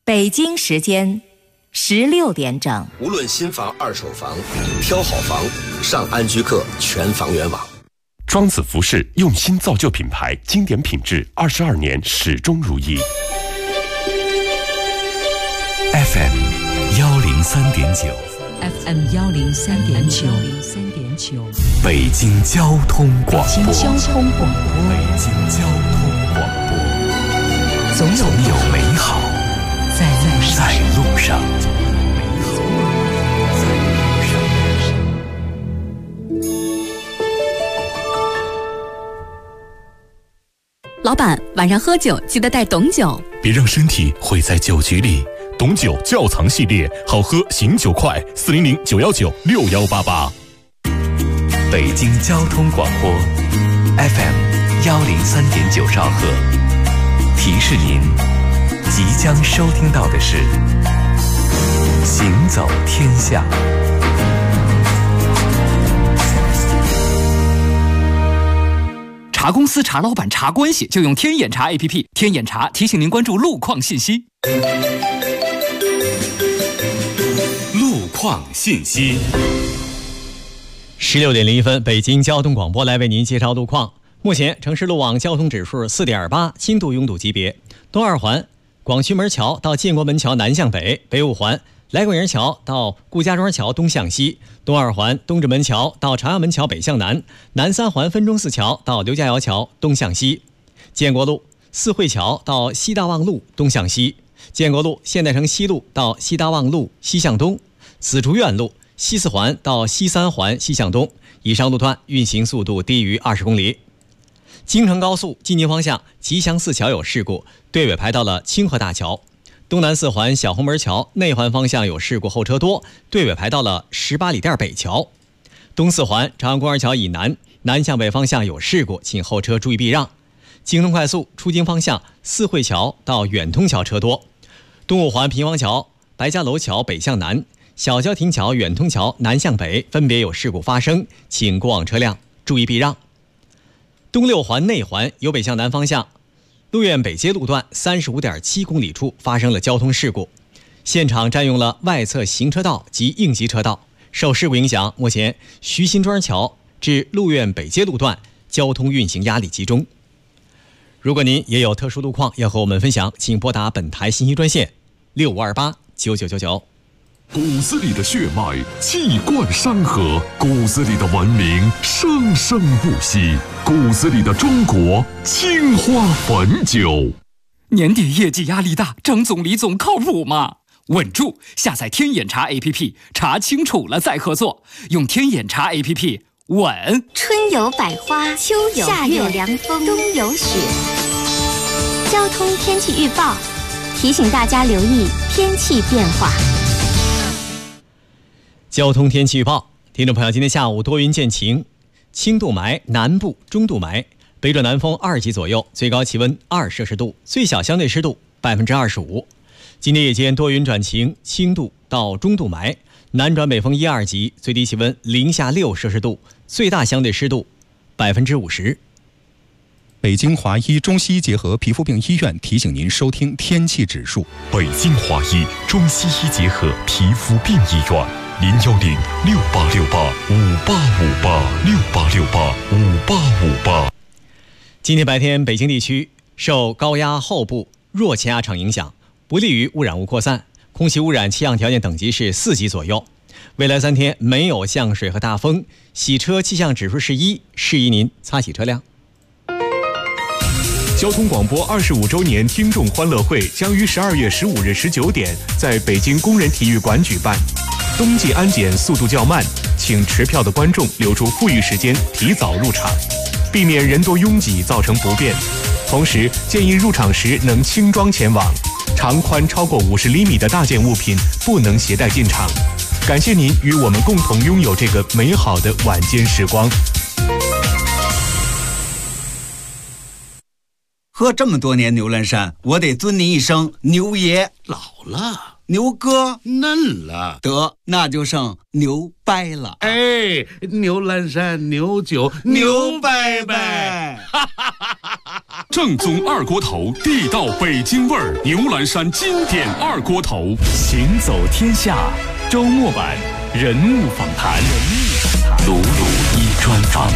北京时间16点整。 无论新房、二手房，挑好房，上安居客全房源网。 庄子服饰用心造就品牌，经典品质，22年始终如一。 FM 103.9 FM 103.9 北京交通广播。 北京交通广播。 北京交通广播。 总有美好在路上。 老板，晚上喝酒记得带董酒， 别让身体毁在酒局里。董酒窖藏系列，好喝醒酒快，400-919-6188。北京交通广播 FM 103.9兆赫，提示您即将收听到的是行走天下。 查公司、查老板、查关系，就用天眼查 APP。天眼查提醒您关注路况信息。 路况信息。 16点01分，北京交通广播来为您介绍路况。目前城市路网交通指数4.8，轻度拥堵级别。东二环广渠门桥到建国门桥南向北，北五环来广营桥到顾家庄桥东向西，东二环东直门桥到朝阳门桥北向南，南三环分钟寺桥到刘家窑桥东向西，建国路四惠桥到西大望路东向西，建国路现代城西路到西大望路西向东，紫竹院路西四环到西三环西向东，以上路段运行速度低于20公里。京承高速进京方向吉祥寺桥有事故，队尾排到了清河大桥。东南四环小红门桥内环方向有事故，后车多，队尾排到了18里店北桥。东四环朝阳公园桥以南南向北方向有事故，请后车注意避让。京通快速出京方向四惠桥到远通桥车多。东五环平房桥白家楼桥北向南，小交亭桥远通桥南向北分别有事故发生，请过往车辆注意避让。东六环内环由北向南方向路苑北街路段35.7公里处发生了交通事故，现场占用了外侧行车道及应急车道。受事故影响，目前徐新庄桥至路苑北街路段交通运行压力集中。如果您也有特殊路况要和我们分享，请拨打本台信息专线65289999。 骨子里的血脉气贯山河，骨子里的文明生生不息，骨子里的中国青花汾酒。 年底业绩压力大，张总李总靠谱吗？稳住，下载天眼查 APP， 查清楚了再合作。用天眼查 APP， 稳。 春有百花，秋有夏有凉风，冬有雪。交通天气预报提醒大家留意天气变化。 交通天气预报，听众朋友，今天下午多云见晴，轻度霾，南部中度霾，北转南风2级左右，最高气温2摄氏度，最小相对湿度25%。今天夜间多云转晴，轻度到中度霾，南转北风1、2级，最低气温零下6摄氏度，最大相对湿度50%。 北京华医中西医结合皮肤病医院提醒您收听天气指数。 北京华医中西医结合皮肤病医院，010-6868-5858，6868-5858。 今天白天，北京地区受高压后部弱气压场影响，不利于污染物扩散，空气污染气象条件等级是4级左右。未来3天没有降水和大风，洗车气象指数是1，适宜您擦洗车辆。 交通广播25周年听众欢乐会将于12月15日19点在北京工人体育馆举办。冬季安检速度较慢，请持票的观众留出富裕时间提早入场，避免人多拥挤造成不便。同时建议入场时能轻装前往，长宽超过50厘米的大件物品不能携带进场。感谢您与我们共同拥有这个美好的晚间时光。 喝这么多年牛栏山，我得尊您一声牛爷。 老了牛哥嫩了， 得那就剩牛掰了。 哎，牛栏山牛酒牛掰掰， 正宗二锅头，地道北京味儿，牛栏山经典二锅头。 行走天下周末版人物访谈，鲁鲁一专访。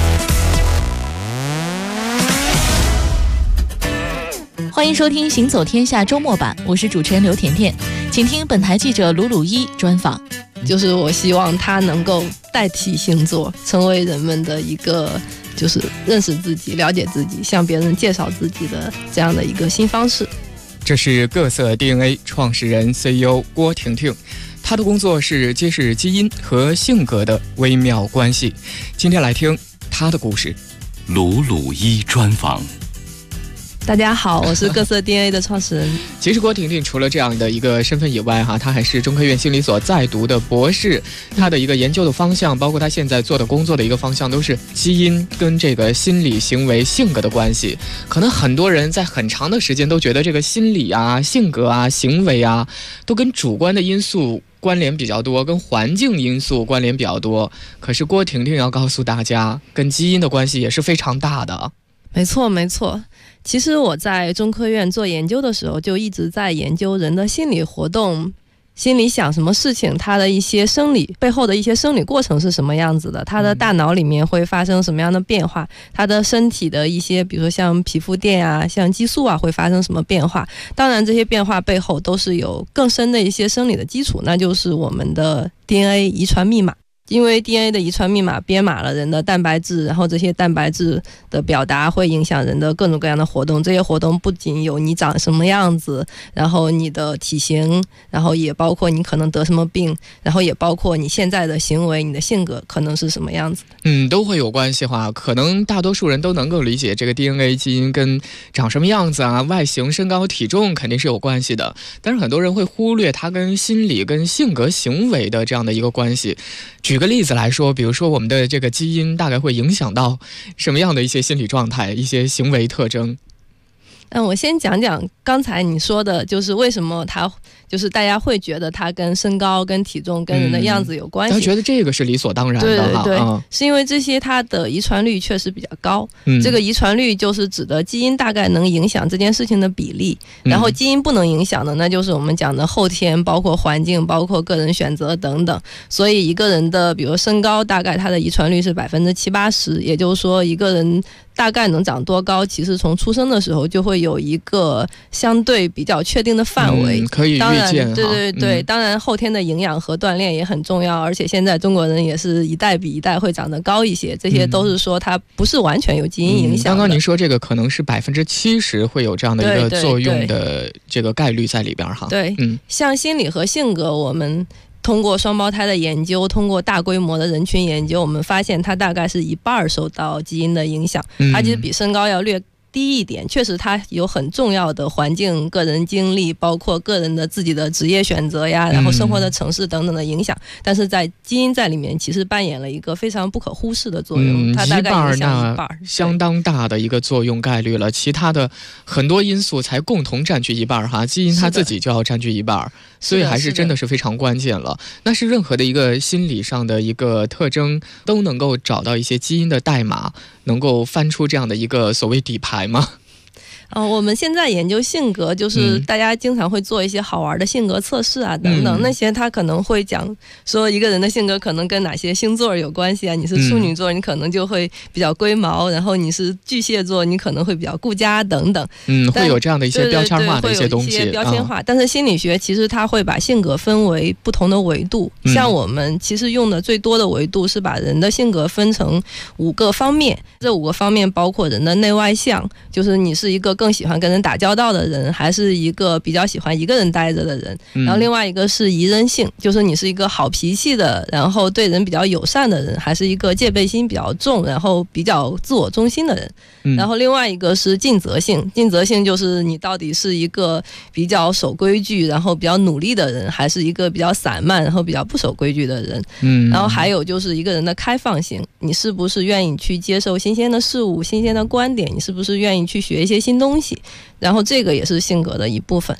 欢迎收听行走天下周末版，我是主持人刘甜甜，请听本台记者鲁鲁一专访。 就是我希望它能够代替星座，成为人们的一个就是认识自己、了解自己、向别人介绍自己的这样的一个新方式。 这是各色 DNA 创始人 CEO 郭婷婷，她的工作是揭示基因和性格的微妙关系。今天来听她的故事。 鲁鲁一专访。 大家好，我是各色 DNA 的创始人。 其实郭婷婷除了这样的一个身份以外她还是中科院心理所在读的博士，她的一个研究的方向，包括她现在做的工作的一个方向，都是基因跟这个心理行为性格的关系。可能很多人在很长的时间都觉得这个心理啊、性格啊、行为啊，都跟主观的因素关联比较多，跟环境因素关联比较多。可是郭婷婷要告诉大家，跟基因的关系也是非常大的。 没错没错，其实我在中科院做研究的时候，就一直在研究人的心理活动，心里想什么事情，他的一些生理背后的一些生理过程是什么样子的，他的大脑里面会发生什么样的变化，他的身体的一些比如说像皮肤电啊、像激素啊会发生什么变化。当然这些变化背后都是有更深的一些生理的基础，那就是我们的 DNA 遗传密码。因为 DNA 的遗传密码编码了人的蛋白质，然后这些蛋白质的表达会影响人的各种各样的活动，这些活动不仅有你长什么样子，然后你的体型，然后也包括你可能得什么病，然后也包括你现在的行为，你的性格可能是什么样子。 都会有关系哈。可能大多数人都能够理解这个 DNA 基因跟长什么样子啊、外形、身高、体重肯定是有关系的，但是很多人会忽略它跟心理、跟性格、行为的这样的一个关系。举个例子来说，比如说我们的这个基因大概会影响到什么样的一些心理状态、一些行为特征？ 我先讲讲刚才你说的，就是为什么它就是大家会觉得它跟身高、跟体重、跟人的样子有关系。 他觉得这个是理所当然的。 对，是因为这些它的遗传率确实比较高。这个遗传率就是指的基因大概能影响这件事情的比例，然后基因不能影响的，那就是我们讲的后天，包括环境，包括个人选择等等。所以一个人的，比如身高，大概它的遗传率是70%-80%，也就是说一个人大概能长多高，其实从出生的时候就会有一个相对比较确定的范围， 可以预见。 对，当然后天的营养和锻炼也很重要，而且现在中国人也是一代比一代会长得高一些，这些都是说它不是完全有基因影响的。 刚刚您说这个可能是70%会有这样的一个作用的这个概率在里边哈。 对，像心理和性格，我们通过双胞胎的研究，通过大规模的人群研究，我们发现它大概是一半受到基因的影响，它其实比身高要略低一点，确实它有很重要的环境、个人经历，包括个人的自己的职业选择呀，然后生活的城市等等的影响，但是在基因在里面其实扮演了一个非常不可忽视的作用，它大概影响一半， 相当大的一个作用概率了。其他的很多因素才共同占据一半哈，基因它自己就要占据一半，所以还是真的是非常关键了。那是任何的一个心理上的一个特征都能够找到一些基因的代码，能够翻出这样的一个所谓底牌吗？ 我们现在研究性格，就是大家经常会做一些好玩的性格测试啊等等，那些他可能会讲说一个人的性格可能跟哪些星座有关系啊，你是处女座，你可能就会比较龟毛，然后你是巨蟹座，你可能会比较顾家等等。 会有这样的一些标签化的一些东西， 会有一些标签化。但是心理学其实它会把性格分为不同的维度，像我们其实用的最多的维度是把人的性格分成5个方面，这5个方面包括人的内外向，就是你是一个更喜欢跟人打交道的人，还是一个比较喜欢一个人待着的人，然后另外一个是宜人性，就是你是一个好脾气的，然后对人比较友善的人，还是一个戒备心比较重，然后比较自我中心的人，然后另外一个是尽责性，尽责性就是你到底是一个比较守规矩，然后比较努力的人，还是一个比较散漫，然后比较不守规矩的人，然后还有就是一个人的开放性，你是不是愿意去接受新鲜的事物、新鲜的观点，你是不是愿意去学一些新东西，然后这个也是性格的一部分。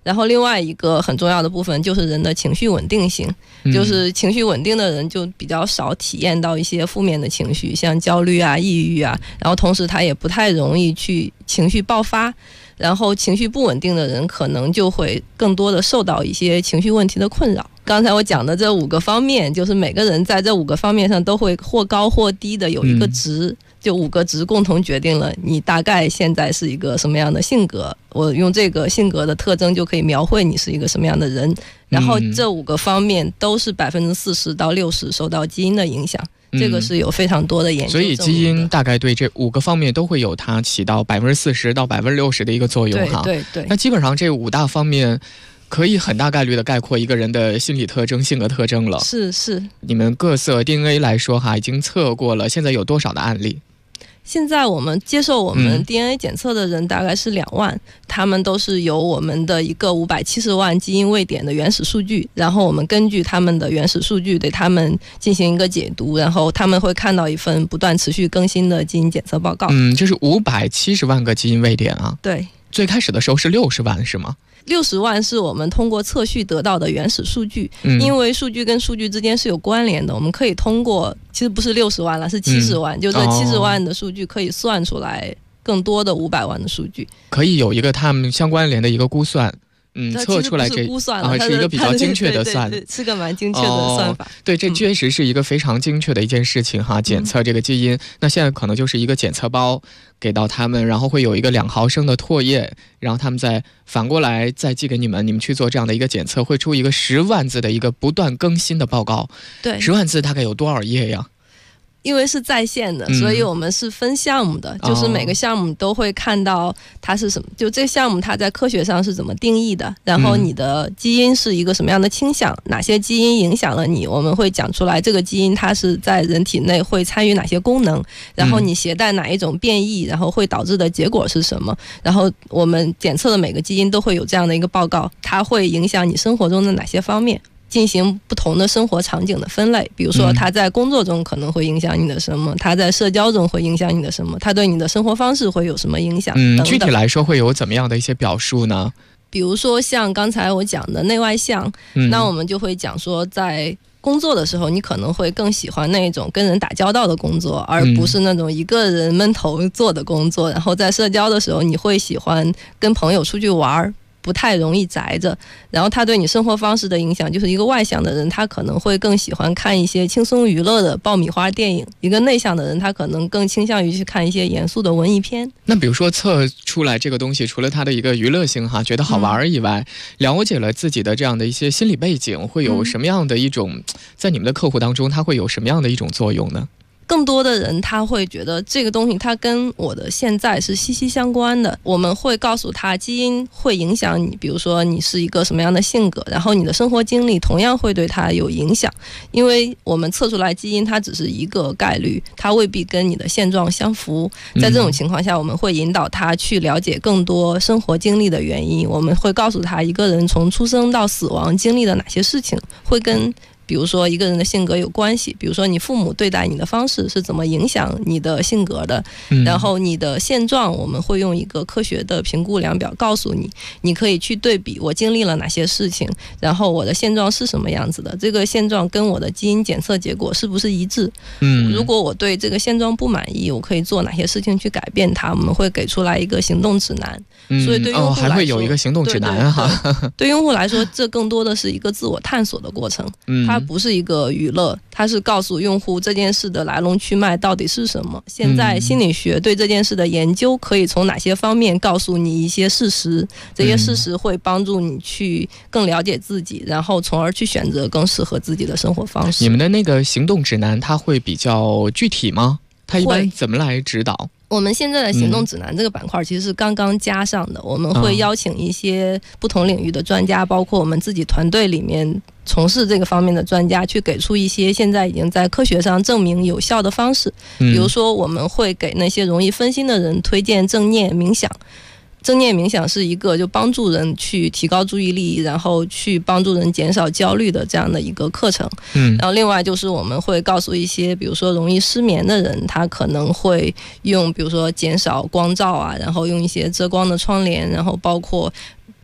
然后另外一个很重要的部分就是人的情绪稳定性，就是情绪稳定的人就比较少体验到一些负面的情绪，像焦虑啊、抑郁啊，然后同时他也不太容易去情绪爆发，然后情绪不稳定的人可能就会更多的受到一些情绪问题的困扰。刚才我讲的这5个方面，就是每个人在这5个方面上都会或高或低的有一个值，就5个值共同决定了你大概现在是一个什么样的性格，我用这个性格的特征就可以描绘你是一个什么样的人，然后这5个方面都是40%到60%受到基因的影响，这个是有非常多的研究， 所以基因大概对这5个方面都会有它起到40%到60%的一个作用哈。 对。 那基本上这5大方面可以很大概率的概括一个人的心理特征、性格特征了。 是。 你们各色 DNA 来说哈，已经测过了，现在有多少的案例？ 现在我们接受我们 DNA 检测的人大概是2万，他们都是由我们的一个570万基因位点的原始数据，然后我们根据他们的原始数据对他们进行一个解读，然后他们会看到一份不断持续更新的基因检测报告。 这是570万个基因位点啊。 对。 最开始的时候是60万是吗 ？60万是我们通过测序得到的原始数据，因为数据跟数据之间是有关联的，我们可以通过，其实不是60万了，是70万，就这70万的数据可以算出来更多的500万的数据， 可以有一个他们相关联的一个估算。测出来这估算了， 是一个比较精确的算， 对，是个蛮精确的算法。 对，这确实是一个非常精确的一件事情哈。检测这个基因，那现在可能就是一个检测包给到他们，然后会有一个2毫升的唾液，然后他们再反过来再寄给你们，你们去做这样的一个检测，会出一个10万字的一个不断更新的报告。 对 ，10万字大概有多少页呀？ 因为是在线的，所以我们是分项目的，就是每个项目都会看到它是什么，就这个项目它在科学上是怎么定义的，然后你的基因是一个什么样的倾向，哪些基因影响了你，我们会讲出来这个基因它是在人体内会参与哪些功能，然后你携带哪一种变异，然后会导致的结果是什么，然后我们检测的每个基因都会有这样的一个报告，它会影响你生活中的哪些方面，进行不同的生活场景的分类，比如说它在工作中可能会影响你的什么，它在社交中会影响你的什么，它对你的生活方式会有什么影响等等。 具体来说会有怎么样的一些表述呢？ 比如说像刚才我讲的内外向，那我们就会讲说在工作的时候你可能会更喜欢那种跟人打交道的工作，而不是那种一个人闷头做的工作，然后在社交的时候你会喜欢跟朋友出去玩，不太容易宅着，然后他对你生活方式的影响就是一个外向的人他可能会更喜欢看一些轻松娱乐的爆米花电影，一个内向的人他可能更倾向于去看一些严肃的文艺片。 那比如说测出来这个东西除了它的一个娱乐性哈，觉得好玩以外，了解了自己的这样的一些心理背景，会有什么样的一种在你们的客户当中它会有什么样的一种作用呢？ 更多的人他会觉得这个东西它跟我的现在是息息相关的，我们会告诉他基因会影响你，比如说你是一个什么样的性格，然后你的生活经历同样会对他有影响，因为我们测出来基因它只是一个概率，它未必跟你的现状相符，在这种情况下我们会引导他去了解更多生活经历的原因，我们会告诉他一个人从出生到死亡经历的哪些事情会跟比如说一个人的性格有关系，比如说你父母对待你的方式是怎么影响你的性格的，然后你的现状我们会用一个科学的评估量表告诉你，你可以去对比我经历了哪些事情，然后我的现状是什么样子的，这个现状跟我的基因检测结果是不是一致，如果我对这个现状不满意，我可以做哪些事情去改变它，我们会给出来一个行动指南，所以对用户来说， 还会有一个行动指南哈。 对用户来说这更多的是一个自我探索的过程，它不是一个娱乐，它是告诉用户这件事的来龙去脉到底是什么，现在心理学对这件事的研究可以从哪些方面告诉你一些事实，这些事实会帮助你去更了解自己，然后从而去选择更适合自己的生活方式。 你们的那个行动指南它会比较具体吗？它一般怎么来指导？ 我们现在的行动指南这个板块其实是刚刚加上的，我们会邀请一些不同领域的专家，包括我们自己团队里面从事这个方面的专家，去给出一些现在已经在科学上证明有效的方式，比如说我们会给那些容易分心的人推荐正念冥想。正念冥想是一个就帮助人去提高注意力，然后去帮助人减少焦虑的这样的一个课程。然后另外就是我们会告诉一些比如说容易失眠的人，他可能会用比如说减少光照啊，然后用一些遮光的窗帘，然后包括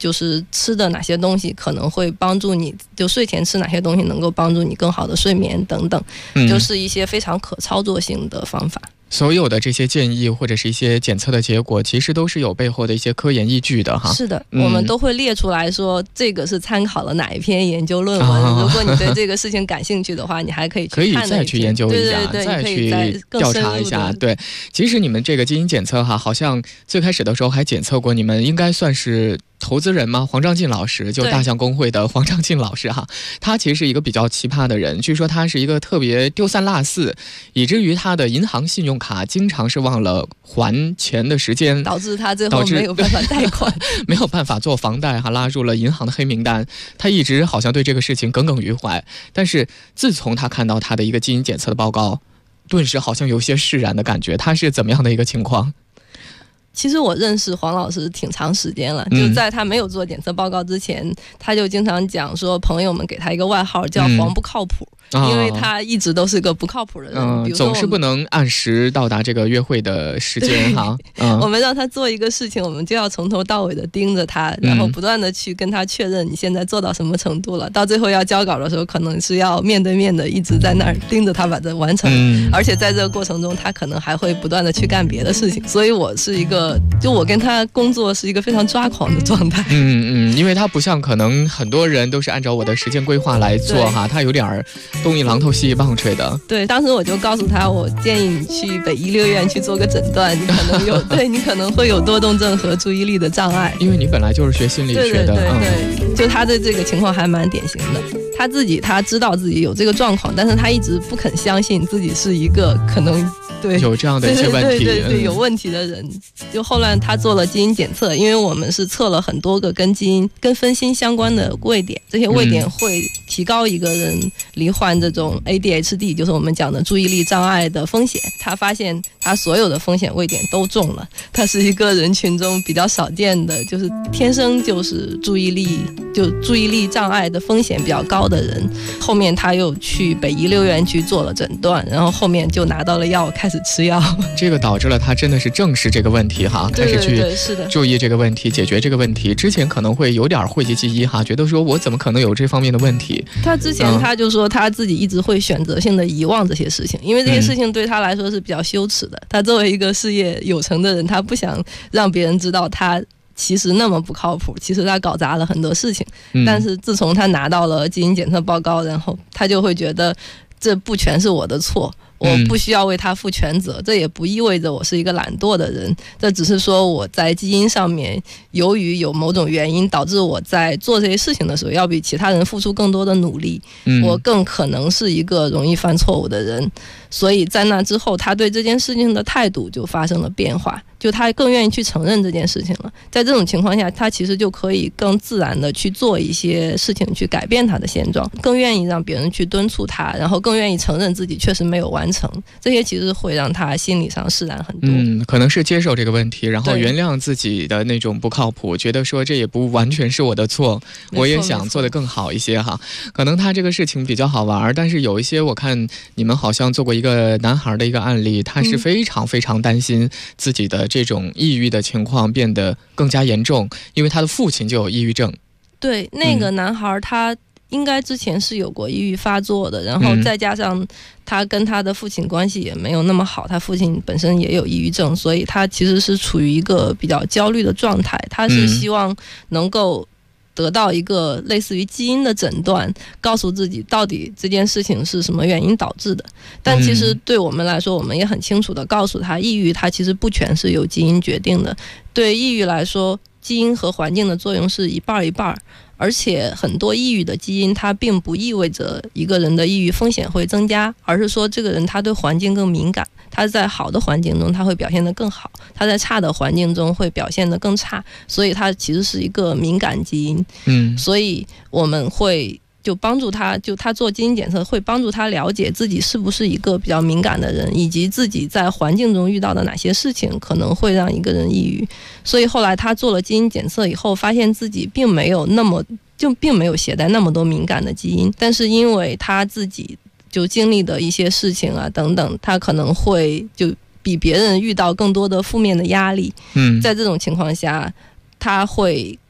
就是吃的哪些东西可能会帮助你，就睡前吃哪些东西能够帮助你更好的睡眠等等，就是一些非常可操作性的方法。 所有的这些建议或者是一些检测的结果，其实都是有背后的一些科研依据的哈。 是的，我们都会列出来说这个是参考了哪一篇研究论文。如果你对这个事情感兴趣的话，你还可以去看再去研究一下， 对， 再去调查一下。对，其实你们这个基因检测哈，好像最开始的时候还检测过，你们应该算是投资人吗？黄章进老师，就大象公会的黄章进老师哈，他其实是一个比较奇葩的人，据说他是一个特别丢三落四，以至于他的银行信用卡经常是忘了还钱的时间， 导致他最后没有办法贷款， 没有办法做房贷，还拉入了银行的黑名单。他一直好像对这个事情耿耿于怀，但是自从他看到他的一个基因检测的报告，顿时好像有些释然的感觉。他是怎么样的一个情况？ 其实我认识黄老师挺长时间了，就在他没有做检测报告之前，他就经常讲说朋友们给他一个外号叫黄不靠谱，因为他一直都是个不靠谱的人，比如说总是不能按时到达这个约会的时间哈。 我们让他做一个事情，我们就要从头到尾的盯着他，然后不断的去跟他确认你现在做到什么程度了，到最后要交稿的时候可能是要面对面的一直在那儿盯着他把它完成，而且在这个过程中他可能还会不断的去干别的事情，所以我是一个就我跟他工作是一个非常抓狂的状态。 因为他不像可能很多人都是按照我的时间规划来做哈，他有点东一榔头西一棒槌的。 对，当时我就告诉他，我建议你去北医6院去做个诊断，你可能有对你可能会有多动症和注意力的障碍， 因为你本来就是学心理学的。 对，就他的这个情况还蛮典型的。他知道自己有这个状况，但是他一直不肯相信自己是一个可能对有这样的一些问题， 对有问题的人。就后来他做了基因检测，因为我们是测了很多个跟基因跟分心相关的位点，这些位点会提高一个人罹患这种 ADHD， 就是我们讲的注意力障碍的风险。他发现他所有的风险位点都中了，他是一个人群中比较少见的，就是天生就是注意力障碍的风险比较高的人。后面他又去北医6院去做了诊断，然后后面就拿到了药开始吃药， 这个导致了他真的是正视这个问题哈，开始去注意这个问题，解决这个问题。之前可能会有点讳疾忌医哈，觉得说我怎么可能有这方面的问题。 他之前他就说他自己一直会选择性的遗忘这些事情，因为这些事情对他来说是比较羞耻的。他作为一个事业有成的人，他不想让别人知道他其实那么不靠谱，其实他搞砸了很多事情。但是自从他拿到了基因检测报告，然后他就会觉得这不全是我的错，我不需要为他负全责，这也不意味着我是一个懒惰的人，这只是说我在基因上面由于有某种原因导致我在做这些事情的时候要比其他人付出更多的努力，我更可能是一个容易犯错误的人。所以在那之后他对这件事情的态度就发生了变化，就他更愿意去承认这件事情了。在这种情况下，他其实就可以更自然的去做一些事情去改变他的现状，更愿意让别人去敦促他，然后更愿意承认自己确实没有完成，这些其实会让他心理上释然很多。 可能是接受这个问题，然后原谅自己的那种不靠谱，觉得说这也不完全是我的错，我也想做得更好一些哈。可能他这个事情比较好玩，但是有一些我看你们好像做过一个男孩的一个案例，他是非常非常担心自己的这种抑郁的情况变得更加严重，因为他的父亲就有抑郁症。 对，那个男孩他应该之前是有过抑郁发作的，然后再加上他跟他的父亲关系也没有那么好，他父亲本身也有抑郁症，所以他其实是处于一个比较焦虑的状态。他是希望能够得到一个类似于基因的诊断，告诉自己到底这件事情是什么原因导致的。但其实对我们来说，我们也很清楚的告诉他，抑郁它其实不全是由基因决定的。对抑郁来说，基因和环境的作用是一半一半，而且很多抑郁的基因它并不意味着一个人的抑郁风险会增加，而是说这个人他对环境更敏感，他在好的环境中他会表现得更好，他在差的环境中会表现得更差，所以他其实是一个敏感基因。所以我们会就帮助他，就他做基因检测会帮助他了解自己是不是一个比较敏感的人，以及自己在环境中遇到的哪些事情可能会让一个人抑郁。所以后来他做了基因检测以后，发现自己并没有携带那么多敏感的基因，但是因为他自己就经历的一些事情啊等等，他可能会就比别人遇到更多的负面的压力。在这种情况下，他会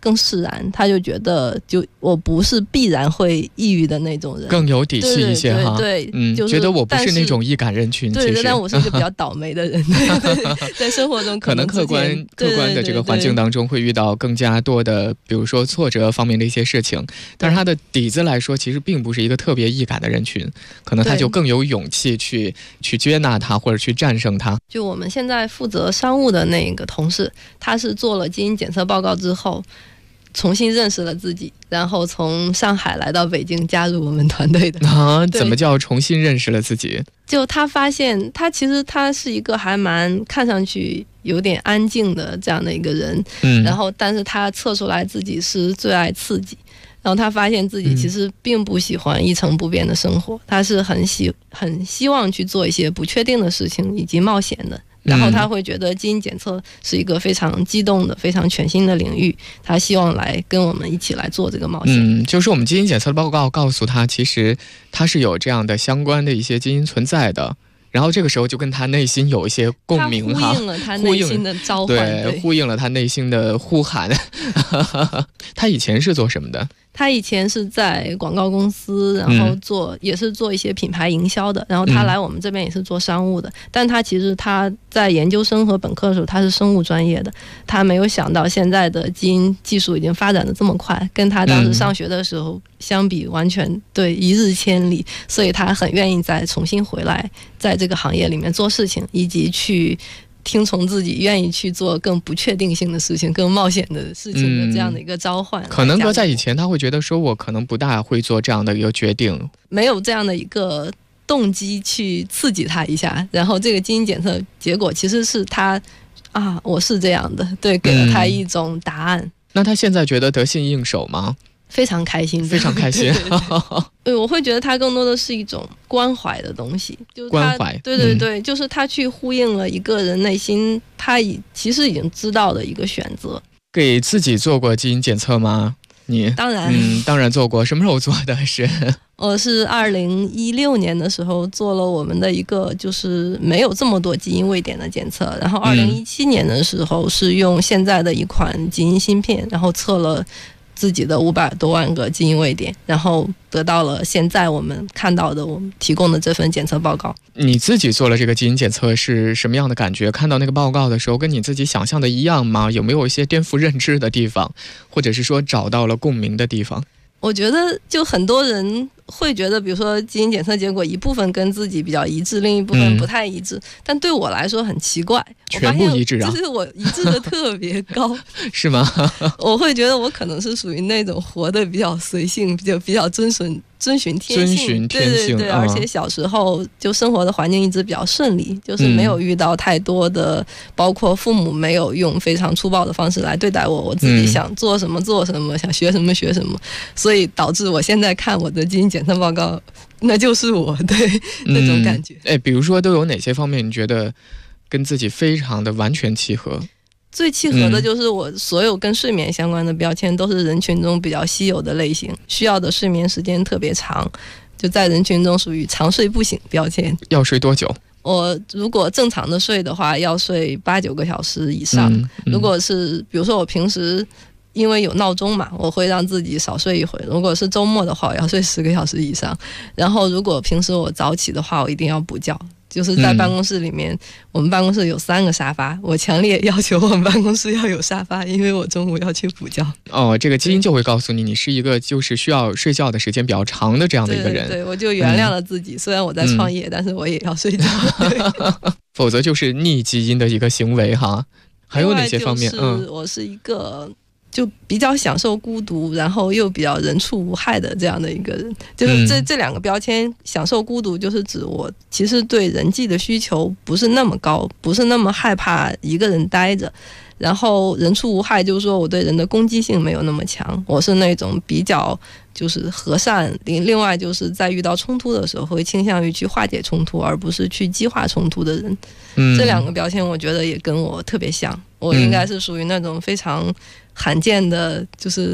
更释然，他就觉得就我不是必然会抑郁的那种人， 更有底气一些哈。 对， 觉得我不是那种易感人群。 对，但我是一个比较倒霉的人，对，在生活中可能客观的这个环境当中会遇到更加多的，比如说挫折方面的一些事情，但是他的底子来说，其实并不是一个特别易感的人群，可能他就更有勇气去接纳他或者去战胜他。 就我们现在负责商务的那个同事，他是做了基因检测报告之后重新认识了自己，然后从上海来到北京加入我们团队的。 怎么叫重新认识了自己？ 就他发现他其实他是一个还蛮看上去有点安静的这样的一个人，然后但是他测出来自己是最爱刺激，然后他发现自己其实并不喜欢一成不变的生活，他是很希望去做一些不确定的事情以及冒险的。然后他会觉得基因检测是一个非常激动的非常全新的领域，他希望来跟我们一起来做这个冒险。 就是我们基因检测的报告告诉他，其实他是有这样的相关的一些基因存在的，然后这个时候就跟他内心有一些共鸣哈， 呼应了他内心的召唤， 对，呼应了他内心的呼喊。他以前是做什么的？ 他以前是在广告公司，然后也是做一些品牌营销的，然后他来我们这边也是做商务的，但他其实他在研究生和本科的时候他是生物专业的，他没有想到现在的基因技术已经发展的这么快，跟他当时上学的时候相比完全对一日千里，所以他很愿意再重新回来在这个行业里面做事情，以及去听从自己愿意去做更不确定性的事情、更冒险的事情的这样的一个召唤。 可能搁在以前他会觉得说我可能不大会做这样的一个决定， 没有这样的一个动机去刺激他一下，然后这个基因检测结果其实是他我是这样的，对，给了他一种答案。 那他现在觉得得心应手吗？ 非常开心， 非常开心。 对，我会觉得它更多的是一种关怀的东西，就是关怀。 对，就是他去呼应了一个人内心他其实已经知道的一个选择。 给自己做过基因检测吗？你当然， 当然做过。什么时候做的？ 我是2016年的时候做了我们的一个就是没有这么多基因位点的检测，然后2017年的时候是用现在的一款基因芯片，然后测了自己的500多万个基因位点，然后得到了现在我们看到的我们提供的这份检测报告。 你自己做了这个基因检测是什么样的感觉？看到那个报告的时候跟你自己想象的一样吗？有没有一些颠覆认知的地方，或者是说找到了共鸣的地方？ 我觉得就很多人会觉得比如说基因检测结果一部分跟自己比较一致，另一部分不太一致，但对我来说很奇怪， 全部一致啊， 就是我一致的特别高。 是吗？ 我会觉得我可能是属于那种活得比较随性，比较遵循天性，对，而且小时候就生活的环境一直比较顺利，就是没有遇到太多的，包括父母没有用非常粗暴的方式来对待我，我自己想做什么做什么，想学什么学什么，所以导致我现在看我的基因检测报告，那就是我对那种感觉。 比如说都有哪些方面你觉得跟自己非常的完全契合？ 最契合的就是我所有跟睡眠相关的标签都是人群中比较稀有的类型，需要的睡眠时间特别长，就在人群中属于长睡不醒标签。 要睡多久？ 我如果正常的睡的话要睡8-9个小时以上，如果是比如说我平时因为有闹钟嘛，我会让自己少睡一会，如果是周末的话我要睡10个小时以上，然后如果平时我早起的话我一定要补觉，就是在办公室里面，我们办公室有3个沙发，我强烈要求我们办公室要有沙发，因为我中午要去补觉。 这个基因就会告诉你，你是一个就是需要睡觉的时间比较长的这样的一个人。 对，我就原谅了自己，虽然我在创业，但是我也要睡觉。 否则就是逆基因的一个行为哈。还有哪些方面？ 我是一个就比较享受孤独，然后又比较人畜无害的这样的一个人，就是这2个标签。享受孤独就是指我其实对人际的需求不是那么高，不是那么害怕一个人待着，然后人畜无害就是说我对人的攻击性没有那么强，我是那种比较就是和善，另外就是在遇到冲突的时候会倾向于去化解冲突而不是去激化冲突的人。这2个标签我觉得也跟我特别像，我应该是属于那种非常罕见的就是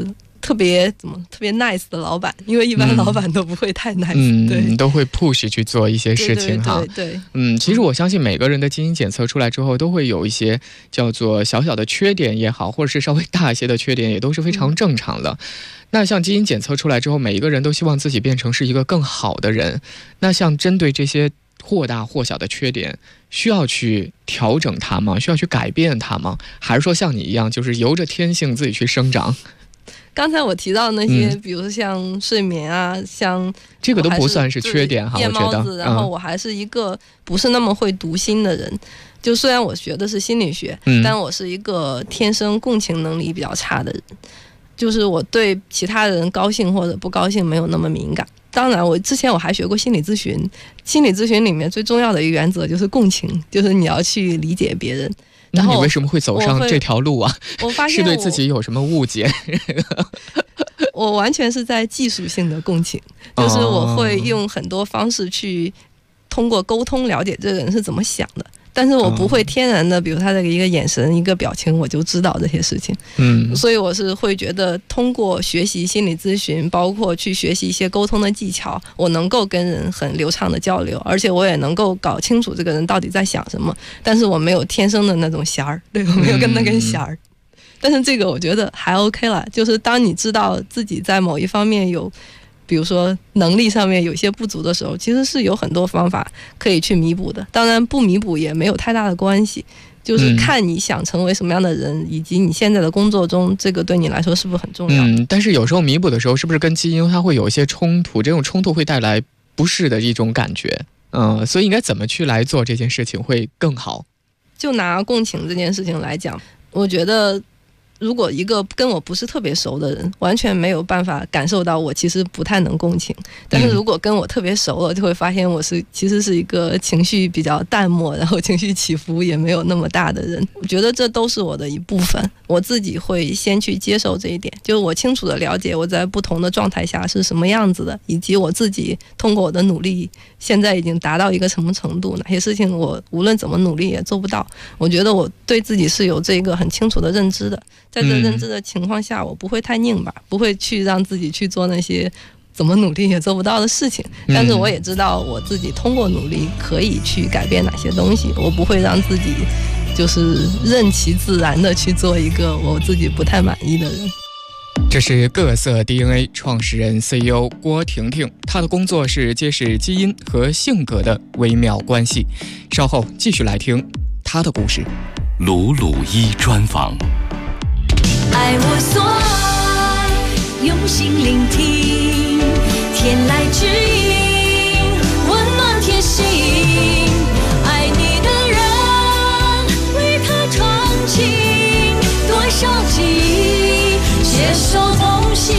特别 nice 的老板，因为一般老板都不会太 nice，对， 都会 push 去做一些事情哈。 对， 其实我相信每个人的基因检测出来之后，都会有一些叫做小小的缺点也好，或者是稍微大一些的缺点，也都是非常正常的。那像基因检测出来之后，每一个人都希望自己变成是一个更好的人。那像针对这些或大或小的缺点，需要去调整它吗？需要去改变它吗？还是说像你一样，就是由着天性自己去生长？ 刚才我提到那些，比如说像睡眠啊，像这个都不算是缺点哈， 夜猫子， 我觉得。 然后我还是一个不是那么会读心的人。就虽然我学的是心理学，但我是一个天生共情能力比较差的人。就是我对其他人高兴或者不高兴没有那么敏感。当然，之前我还学过心理咨询，心理咨询里面最重要的一个原则就是共情，就是你要去理解别人。 那你为什么会走上这条路啊？ 我发现是对自己有什么误解？ 我完全是在技术性的共情，就是我会用很多方式去通过沟通了解这个人是怎么想的。但是我不会天然的，比如他的一个眼神、一个表情，我就知道这些事情。所以我是会觉得，通过学习心理咨询，包括去学习一些沟通的技巧，我能够跟人很流畅的交流，而且我也能够搞清楚这个人到底在想什么。但是我没有天生的那种弦儿，对，我没有跟那根弦儿。但是这个我觉得还 OK 了，就是当你知道自己在某一方面有，比如说能力上面有些不足的时候，其实是有很多方法可以去弥补的。当然不弥补也没有太大的关系，就是看你想成为什么样的人，以及你现在的工作中这个对你来说是不是很重要。 但是有时候弥补的时候，是不是跟基因它会有一些冲突？这种冲突会带来不适的一种感觉。所以应该怎么去来做这件事情会更好？ 就拿共情这件事情来讲，我觉得如果一个跟我不是特别熟的人完全没有办法感受到我其实不太能共情，但是如果跟我特别熟了，就会发现我其实是一个情绪比较淡漠，然后情绪起伏也没有那么大的人。我觉得这都是我的一部分，我自己会先去接受这一点，就是我清楚的了解我在不同的状态下是什么样子的，以及我自己通过我的努力现在已经达到一个什么程度，哪些事情我无论怎么努力也做不到。我觉得我对自己是有这个很清楚的认知的，在这认知的情况下，我不会太拧巴，不会去让自己去做那些怎么努力也做不到的事情。但是我也知道我自己通过努力可以去改变哪些东西，我不会让自己就是任其自然的去做一个我自己不太满意的人。 这是各色 DNA 创始人 CEO 郭婷婷，她的工作是揭示基因和性格的微妙关系。稍后继续来听她的故事。 鲁鲁一专访。 爱我所爱，用心聆听，天籁之音，温暖贴心。爱你的人，与他传情，多少记忆，携手同行。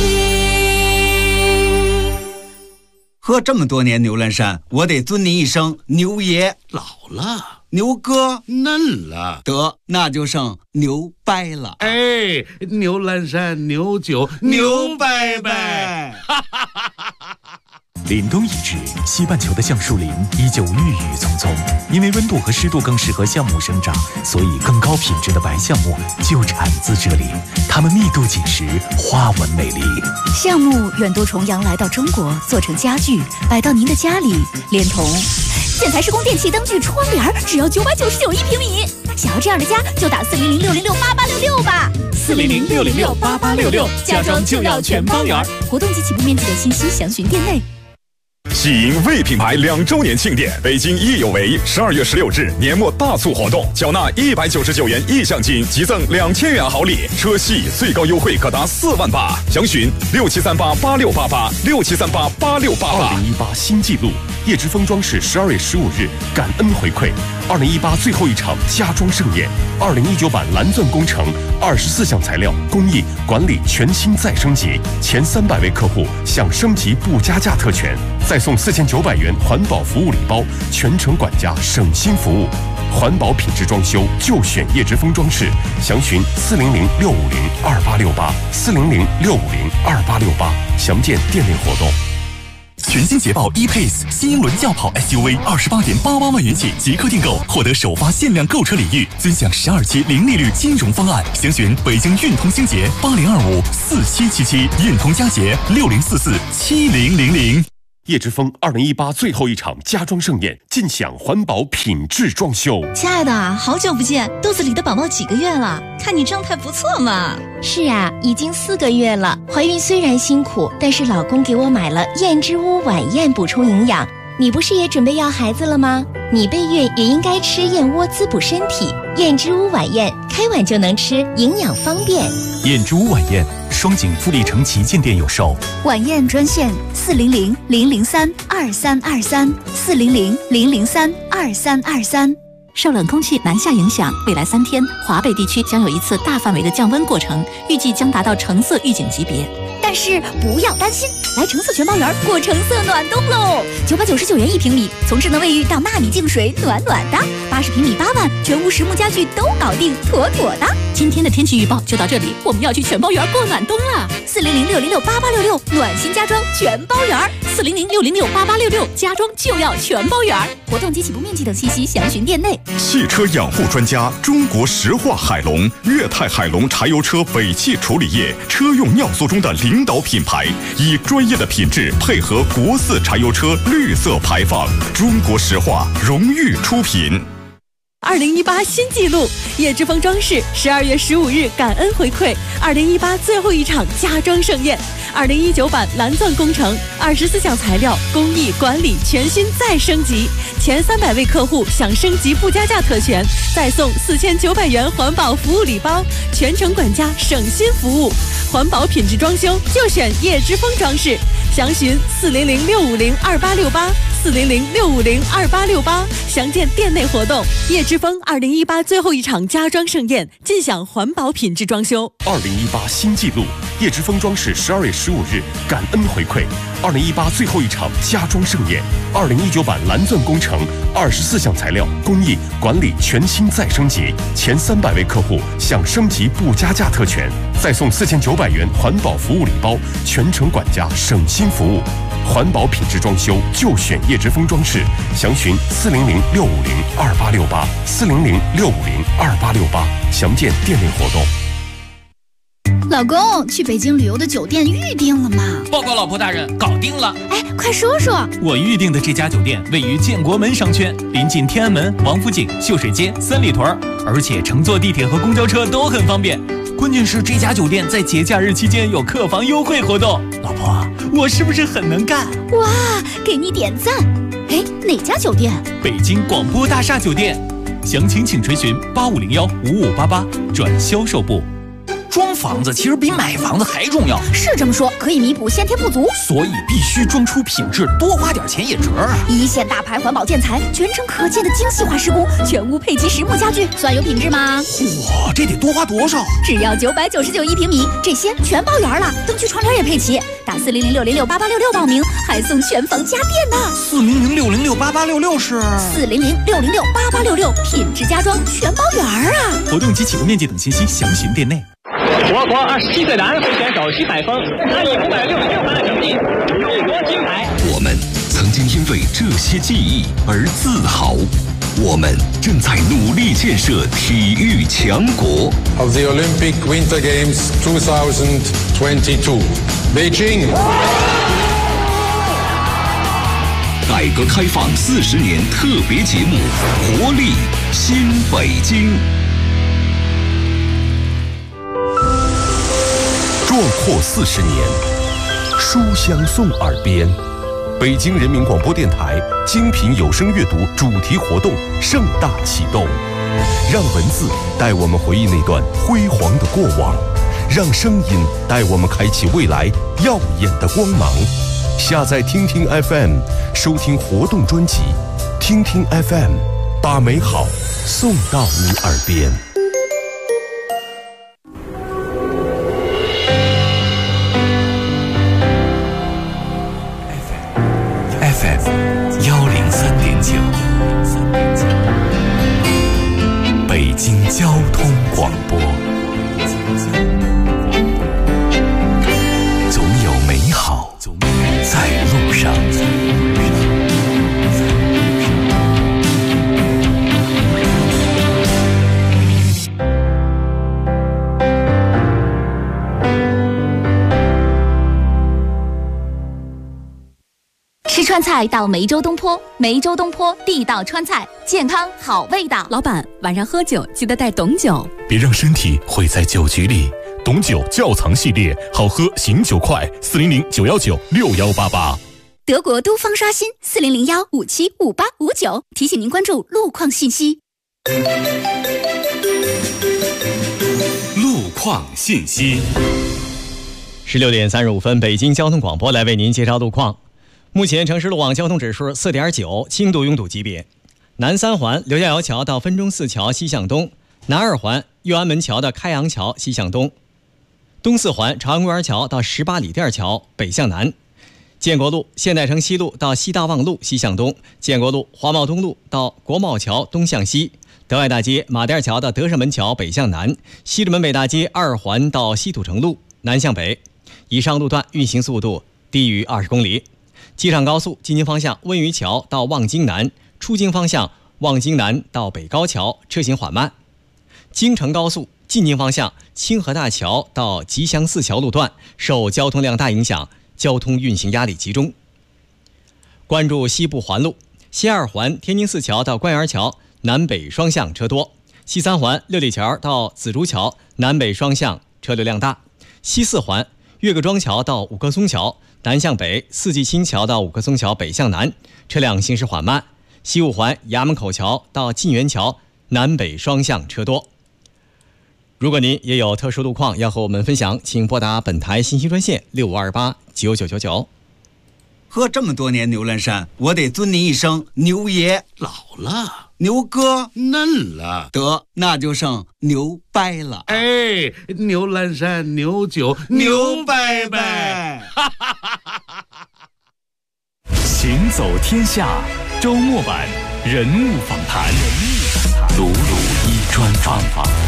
喝这么多年牛栏山，我得尊您一声牛爷。 老了。 牛哥嫩了， 得那就剩牛掰了。 哎，牛栏山牛酒牛掰掰。 凛冬已至，西半球的橡树林依旧郁郁葱葱。因为温度和湿度更适合橡木生长，所以更高品质的白橡木就产自这里。它们密度紧实，花纹美丽。 橡木远渡重洋来到中国，做成家具，摆到您的家里，连同建材施工电器、灯具、窗帘，只要999一平米。想要这样的家，就打400-606-8866吧。 400-606-8866，家装就要全方圆。 活动及起步面积等信息详询店内。 喜迎魏品牌2周年庆典，北京益友为12月16日年末大促活动，缴纳199元意向金，即赠2000元好礼，车系最高优惠可达4万8。详询67388688，67388688。2018新纪录，叶之峰装饰12月15日感恩回馈，2018最后一场家装盛宴，2019版蓝钻工程24项材料工艺管理全新再升级，前300位客户享升级不加价特权，再送4900元环保服务礼包，全程管家省心服务，环保品质装修就选叶之峰装饰，详询400-650-2868，400-650-2868，详见店内活动。 全新捷豹 E-Pace 新英伦轿跑 SUV28.88万元起即刻订购，获得首发限量购车礼遇，尊享12期零利率金融方案。详询北京运通星捷80254777，运通佳捷60447000。 叶之峰2018最后一场家装盛宴，尽享环保品质装修。 亲爱的，好久不见，肚子里的宝宝几个月了？看你状态不错嘛。 是啊，已经4个月了。怀孕虽然辛苦，但是老公给我买了燕之屋晚宴补充营养。你不是也准备要孩子了吗？你备孕也应该吃燕窝滋补身体。燕之屋晚宴，开碗就能吃，营养方便。 燕之屋晚宴，双井富力城旗舰店有售。 晚宴专线400-003-2323，400-003-2323。 受冷空气南下影响，未来3天，华北地区将有一次大范围的降温过程，预计将达到橙色预警级别。 但是不要担心，来橙色全包园过橙色暖冬喽！999元1平米，从智能卫浴到纳米净水，暖暖的。80平米8万，全屋实木家具都搞定，妥妥的。 今天的天气预报就到这里，我们要去全包园过暖冬了。 400-606-8866，暖心家装全包园。 400-606-8866，家装就要全包园。 活动及起步面积等信息详询店内。 汽车养护专家，中国石化海龙，粤泰海龙柴油车尾气处理液车用尿素中的领导品牌，以专业的品质配合国4柴油车绿色排放，中国石化荣誉出品。 2018新纪录，叶之峰装饰12月15日感恩回馈2018最后一场家装盛宴，2019版蓝钻工程24项材料工艺管理全新再升级，前300位客户享升级不加价特权，再送4900元环保服务礼包，全程管家省心服务，环保品质装修就选叶之峰装饰，详询400-650-2868，400-650-2868，详见店内活动。叶之峰2018最后一场家装盛宴，尽享环保品质装修。 2018新纪录，叶之峰装饰12月15日感恩回馈2018最后一场家装盛宴，2019版蓝钻工程24项材料工艺管理全新再升级，前300位客户享升级不加价特权，再送4900元环保服务礼包，全程管家省心服务。环保品质装修就选叶之峰装饰，详询400-650-2868，400-650-2868，详见店内活动。 老公，去北京旅游的酒店预定了吗？ 报告老婆大人，搞定了。 哎，快说说。 我预定的这家酒店位于建国门商圈，临近天安门、王府井、秀水街、三里屯，而且乘坐地铁和公交车都很方便。关键是这家酒店在节假日期间有客房优惠活动。老婆，我是不是很能干？ 哇，给你点赞。哎，哪家酒店？ 北京广播大厦酒店。详情请垂询8501-5588转销售部。 装房子其实比买房子还重要， 是这么说，可以弥补先天不足， 所以必须装出品质，多花点钱也值啊！ 一线大牌环保建材，全程可见的精细化施工，全屋配齐实木家具，算有品质吗？ 哇，这得多花多少？ 只要999一平米，这些全包圆了，灯具窗帘也配齐。打400-606-8866报名，还送全房家电呢。 400-606-8866是 400-606-8866，品质家装全包圆啊！ 活动及起步面积等信息详询店内。 我国27岁的安徽选手徐海峰，他以566分的成绩勇夺金牌。 我们曾经因为这些记忆而自豪，我们正在努力建设体育强国。 Of the Olympic Winter Games 2022, Beijing。 改革开放40年特别节目，活力新北京。壮阔40年，书香送耳边。北京人民广播电台精品有声阅读主题活动盛大启动，让文字带我们回忆那段辉煌的过往，让声音带我们开启未来耀眼的光芒。下载听听 FM， 收听活动专辑，听听 FM， 把美好送到你耳边。 北京交通广播，总有美好在路上。 吃川菜到梅州东坡，梅州东坡地道川菜，健康好味道。 老板，晚上喝酒记得带董酒， 别让身体毁在酒局里。董酒窖藏系列，好喝醒酒快，400-919-6188。 德国都方刷新，400-157-5859。提醒您关注路况信息。 路况信息。 16点35分，北京交通广播来为您介绍路况。目前城市路网交通指数4.9，轻度拥堵级别。南三环刘家窑桥到分钟寺桥西向东，南二环右安门桥的开阳桥西向东，东四环朝阳公园桥到18里店桥北向南，建国路现代城西路到西大望路西向东，建国路华贸东路到国贸桥东向西，德外大街马甸桥到德胜门桥北向南，西直门北大街二环到西土城路南向北。以上路段运行速度低于20公里。机场高速进京方向温榆桥到望京南，出京方向望京南到北高桥车行缓慢。京承高速进京方向清河大桥到吉祥寺桥路段受交通量大影响，交通运行压力集中。关注西部环路，西二环天津寺桥到官园桥南北双向车多，西三环六里桥到紫竹桥南北双向车流量大，西四环岳各庄桥到五棵松桥南向北，四季青桥到五棵松桥北向南车辆行驶缓慢，西五环衙门口桥到晋源桥南北双向车多。如果您也有特殊路况要和我们分享，请拨打本台信息专线65289999。 喝这么多年牛栏山，我得尊您一声牛爷。 老了， 牛哥嫩了， 得那就剩牛掰了。 哎，牛栏山牛酒牛掰掰。 行走天下周末版人物访谈， 鲁鲁一专访。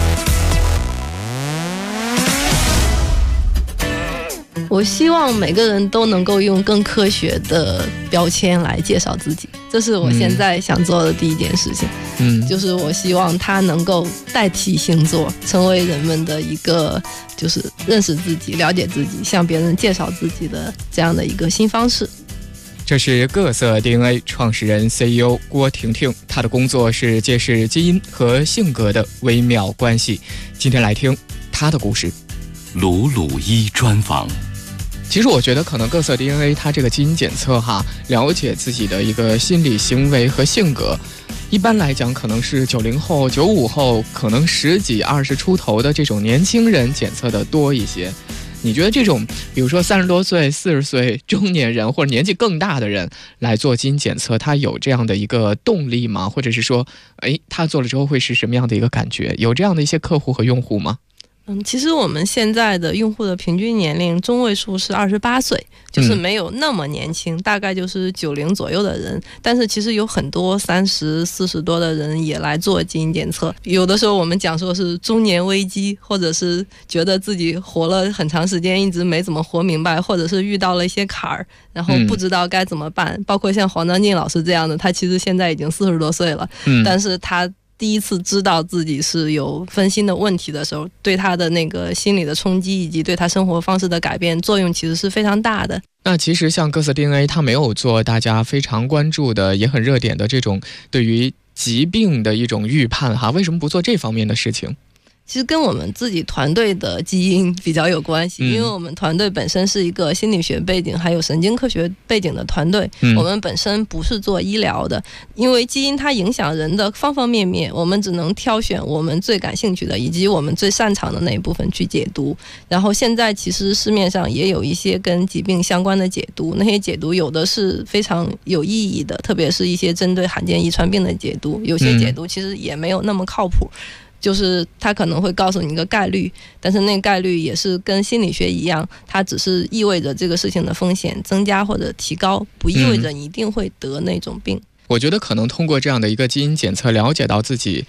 我希望每个人都能够用更科学的标签来介绍自己，这是我现在想做的第一件事情。就是我希望它能够代替星座，成为人们的一个就是认识自己、了解自己、向别人介绍自己的这样的一个新方式。 这是各色 DNA 创始人 CEO 郭婷婷，她的工作是揭示基因和性格的微妙关系。今天来听她的故事。 鲁鲁一专访。 其实我觉得可能各色 DNA 它这个基因检测了解自己的一个心理行为和性格，一般来讲可能是90后、95后，可能10几、20出头的这种年轻人检测的多一些。你觉得这种比如说30多岁、40岁中年人或者年纪更大的人来做基因检测，他有这样的一个动力吗？或者是说他做了之后会是什么样的一个感觉？有这样的一些客户和用户吗？ 其实我们现在的用户的平均年龄中位数是28岁，就是没有那么年轻，大概就是90左右的人。但是其实有很多30、40多的人也来做基因检测。有的时候我们讲说是中年危机，或者是觉得自己活了很长时间一直没怎么活明白，或者是遇到了一些坎儿，然后不知道该怎么办。包括像黄章进老师这样的，他其实现在已经40多岁了，但是他第一次知道自己是有分心的问题的时候，对他的那个心理的冲击以及对他生活方式的改变作用其实是非常大的。 那其实像各色 DNA 它没有做大家非常关注的也很热点的这种对于疾病的一种预判为什么不做这方面的事情？ 其实跟我们自己团队的基因比较有关系，因为我们团队本身是一个心理学背景还有神经科学背景的团队，我们本身不是做医疗的，因为基因它影响人的方方面面，我们只能挑选我们最感兴趣的以及我们最擅长的那一部分去解读。然后现在其实市面上也有一些跟疾病相关的解读，那些解读有的是非常有意义的，特别是一些针对罕见遗传病的解读，有些解读其实也没有那么靠谱，就是它可能会告诉你一个概率，但是那个概率也是跟心理学一样，它只是意味着这个事情的风险增加或者提高，不意味着一定会得那种病。 我觉得可能通过这样的一个基因检测了解到自己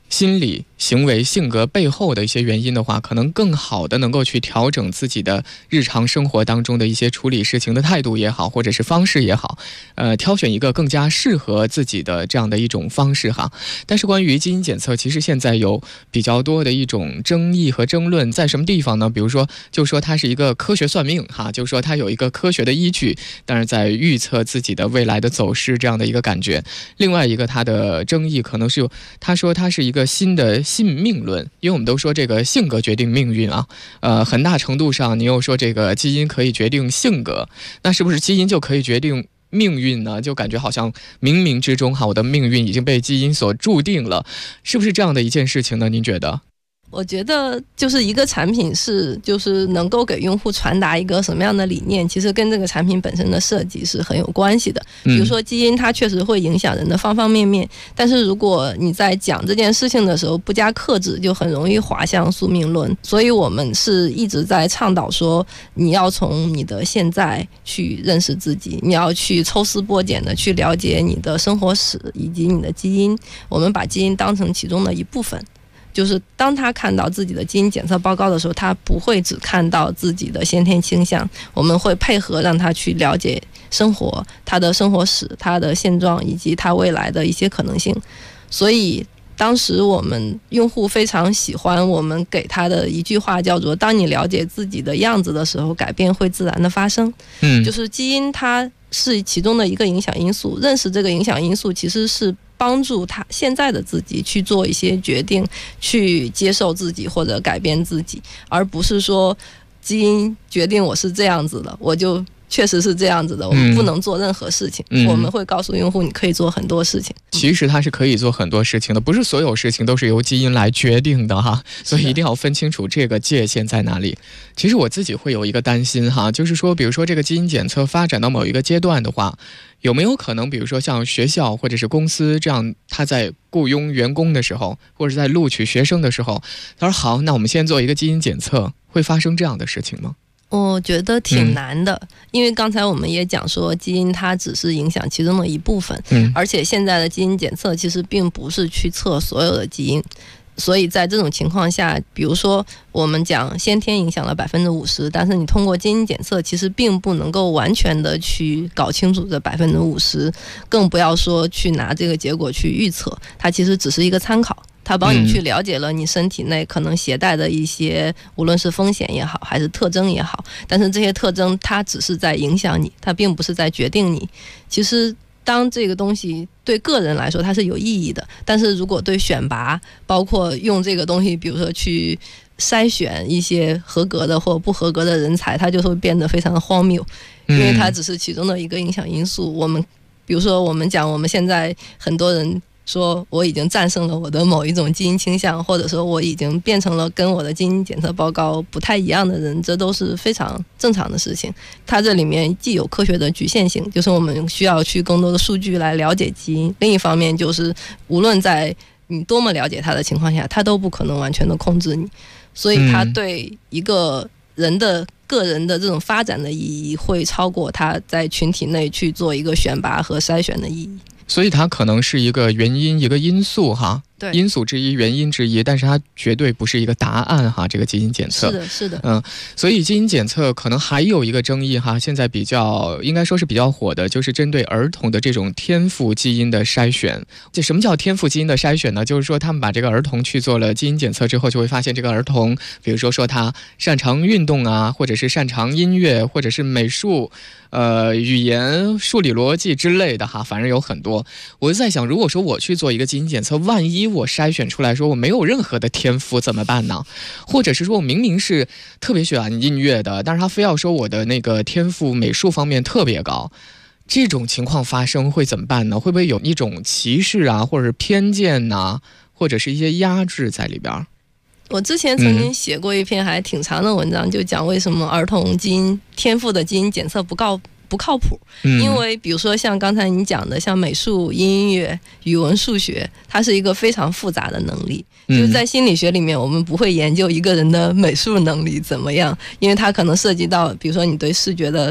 心理、行为、性格背后的一些原因的话，可能更好的能够去调整自己的日常生活当中的一些处理事情的态度也好，或者是方式也好，挑选一个更加适合自己的这样的一种方式哈。但是关于基因检测，其实现在有比较多的一种争议和争论，在什么地方呢？比如说，就说它是一个科学算命哈，就说它有一个科学的依据，当然在预测自己的未来的走势这样的一个感觉。另外一个它的争议可能是他说它是一个新的信命论，因为我们都说这个性格决定命运啊，很大程度上你又说这个基因可以决定性格，那是不是基因就可以决定命运呢？就感觉好像冥冥之中哈，我的命运已经被基因所注定了，是不是这样的一件事情呢？您觉得？ 我觉得就是一个产品就是能够给用户传达一个什么样的理念，其实跟这个产品本身的设计是很有关系的。比如说基因它确实会影响人的方方面面，但是如果你在讲这件事情的时候不加克制，就很容易滑向宿命论。所以我们是一直在倡导说，你要从你的现在去认识自己，你要去抽丝剥茧的去了解你的生活史以及你的基因，我们把基因当成其中的一部分。就是当他看到自己的基因检测报告的时候，他不会只看到自己的先天倾向，我们会配合让他去了解生活，他的生活史，他的现状以及他未来的一些可能性。所以当时我们用户非常喜欢我们给他的一句话，叫做当你了解自己的样子的时候，改变会自然的发生。就是基因它是其中的一个影响因素，认识这个影响因素其实是帮助他现在的自己去做一些决定，去接受自己或者改变自己，而不是说基因决定我是这样子的，我就确实是这样子的，我们不能做任何事情。我们会告诉用户你可以做很多事情。 其实它是可以做很多事情的，不是所有事情都是由基因来决定的哈，所以一定要分清楚这个界限在哪里。其实我自己会有一个担心哈，就是说比如说这个基因检测发展到某一个阶段的话，有没有可能比如说像学校或者是公司这样，他在雇佣员工的时候，或者在录取学生的时候，他说好，那我们先做一个基因检测，会发生这样的事情吗？ 我觉得挺难的，因为刚才我们也讲说基因它只是影响其中的一部分，而且现在的基因检测其实并不是去测所有的基因，所以在这种情况下，比如说我们讲先天影响了50%，但是你通过基因检测其实并不能够完全的去搞清楚这50%，更不要说去拿这个结果去预测，它其实只是一个参考，它帮你去了解了你身体内可能携带的一些无论是风险也好还是特征也好，但是这些特征它只是在影响你，它并不是在决定你。其实当这个东西对个人来说它是有意义的，但是如果对选拔，包括用这个东西比如说去筛选一些合格的或不合格的人才，它就会变得非常荒谬，因为它只是其中的一个影响因素。我们比如说我们讲我们现在很多人说我已经战胜了我的某一种基因倾向，或者说我已经变成了跟我的基因检测报告不太一样的人，这都是非常正常的事情。它这里面既有科学的局限性，就是我们需要去更多的数据来了解基因，另一方面就是无论在你多么了解它的情况下，它都不可能完全的控制你，所以它对一个人的个人的这种发展的意义会超过它在群体内去做一个选拔和筛选的意义。 所以它可能是一个原因，一个因素哈， 对， 因素之一，原因之一，但是它绝对不是一个答案哈。这个基因检测是的，是的， 所以基因检测可能还有一个争议哈，现在比较应该说是比较火的，就是针对儿童的这种天赋基因的筛选。这什么叫天赋基因的筛选呢？就是说他们把这个儿童去做了基因检测之后，就会发现这个儿童，比如说他擅长运动啊，或者是擅长音乐，或者是美术。语言、数理逻辑之类的哈，反正有很多。我就在想，如果说我去做一个基因检测，万一我筛选出来说我没有任何的天赋怎么办呢？或者是说我明明是特别喜欢音乐的，但是他非要说我的那个天赋美术方面特别高，这种情况发生会怎么办呢？会不会有一种歧视啊，或者是偏见啊，或者是一些压制在里边？ 我之前曾经写过一篇还挺长的文章，就讲为什么儿童基因天赋的基因检测不靠谱。因为比如说像刚才你讲的，像美术、音乐、语文、数学，它是一个非常复杂的能力。就是在心理学里面，我们不会研究一个人的美术能力怎么样，因为它可能涉及到比如说你对视觉的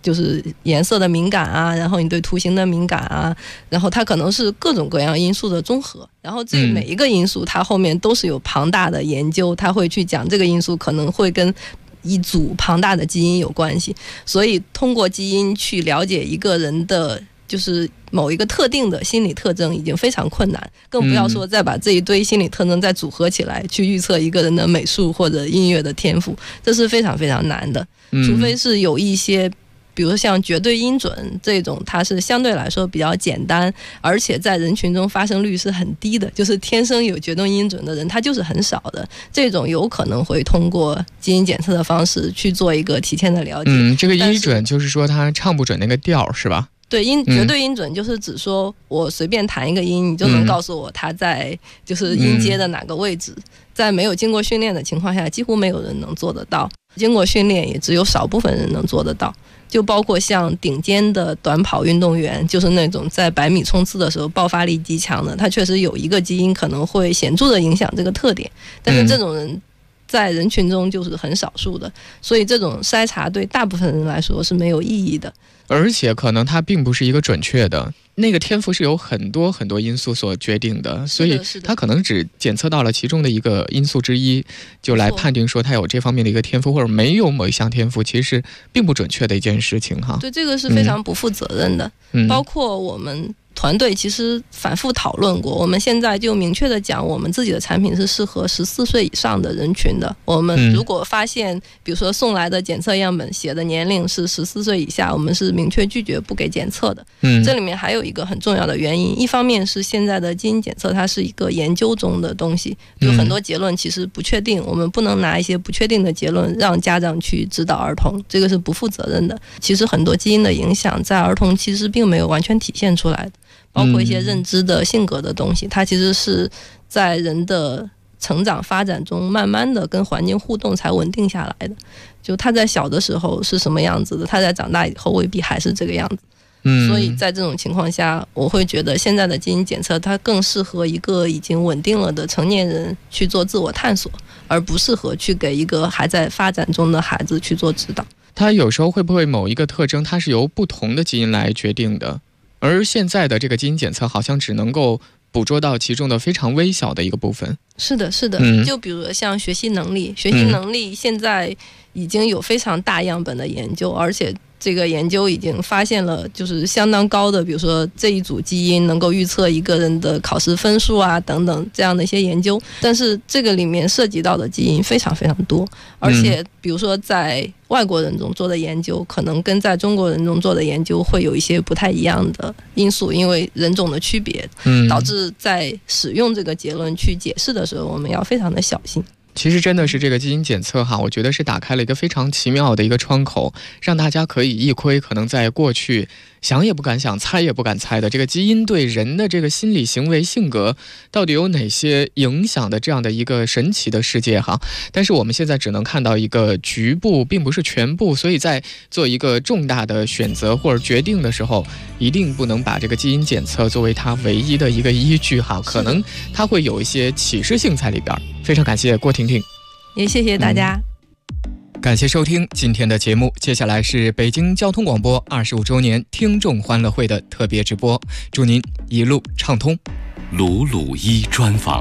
就是颜色的敏感啊，然后你对图形的敏感啊，然后它可能是各种各样因素的综合，然后这每一个因素它后面都是有庞大的研究，它会去讲这个因素可能会跟一组庞大的基因有关系，所以通过基因去了解一个人的就是某一个特定的心理特征已经非常困难，更不要说再把这一堆心理特征再组合起来去预测一个人的美术或者音乐的天赋，这是非常非常难的。除非是有一些比如像绝对音准这种，它是相对来说比较简单，而且在人群中发生率是很低的，就是天生有绝对音准的人他就是很少的，这种有可能会通过基因检测的方式去做一个提前的了解。 这个音准就是说他唱不准那个调是吧？ 对，绝对音准就是指说我随便弹一个音，你就能告诉我它在就是音阶的哪个位置，在没有经过训练的情况下几乎没有人能做得到，经过训练也只有少部分人能做得到，就包括像顶尖的短跑运动员，就是那种在100米冲刺的时候爆发力极强的，他确实有一个基因可能会显著的影响这个特点，但是这种人在人群中就是很少数的，所以这种筛查对大部分人来说是没有意义的， 而且可能它并不是一个准确的，那个天赋是由很多很多因素所决定的，所以它可能只检测到了其中的一个因素之一，就来判定说它有这方面的一个天赋或者没有某一项天赋，其实并不准确的一件事情哈。 对，这个是非常不负责任的。包括我们团队其实反复讨论过，我们现在就明确的讲，我们自己的产品是适合14岁以上的人群的。我们如果发现比如说送来的检测样本写的年龄是14岁以下，我们是明确拒绝不给检测的。这里面还有一个很重要的原因，一方面是现在的基因检测它是一个研究中的东西，有很多结论其实不确定，我们不能拿一些不确定的结论让家长去指导儿童，这个是不负责任的。其实很多基因的影响在儿童其实并没有完全体现出来的，包括一些认知的性格的东西，它其实是在人的成长发展中慢慢的跟环境互动才稳定下来的，就他在小的时候是什么样子的，他在长大以后未必还是这个样子。所以在这种情况下，我会觉得现在的基因检测它更适合一个已经稳定了的成年人去做自我探索，而不适合去给一个还在发展中的孩子去做指导。 它有时候会不会某一个特征它是由不同的基因来决定的，而现在的这个基因检测好像只能够捕捉到其中的非常微小的一个部分。 是的，是的，就比如像学习能力，学习能力现在已经有非常大样本的研究，而且这个研究已经发现了就是相当高的，比如说这一组基因能够预测一个人的考试分数啊等等这样的一些研究，但是这个里面涉及到的基因非常非常多，而且比如说在外国人中做的研究可能跟在中国人中做的研究会有一些不太一样的因素，因为人种的区别导致在使用这个结论去解释的时候我们要非常的小心。 其实真的是这个基因检测哈，我觉得是打开了一个非常奇妙的一个窗口，让大家可以一窥可能在过去想也不敢想猜也不敢猜的这个基因对人的这个心理行为性格到底有哪些影响的这样的一个神奇的世界哈。但是我们现在只能看到一个局部并不是全部，所以在做一个重大的选择或者决定的时候一定不能把这个基因检测作为它唯一的一个依据哈，可能它会有一些启示性在里边。非常感谢郭婷婷， 也谢谢大家。 感谢收听今天的节目，接下来是北京交通广播25周年听众欢乐会的特别直播，祝您一路畅通。 鲁鲁一专访。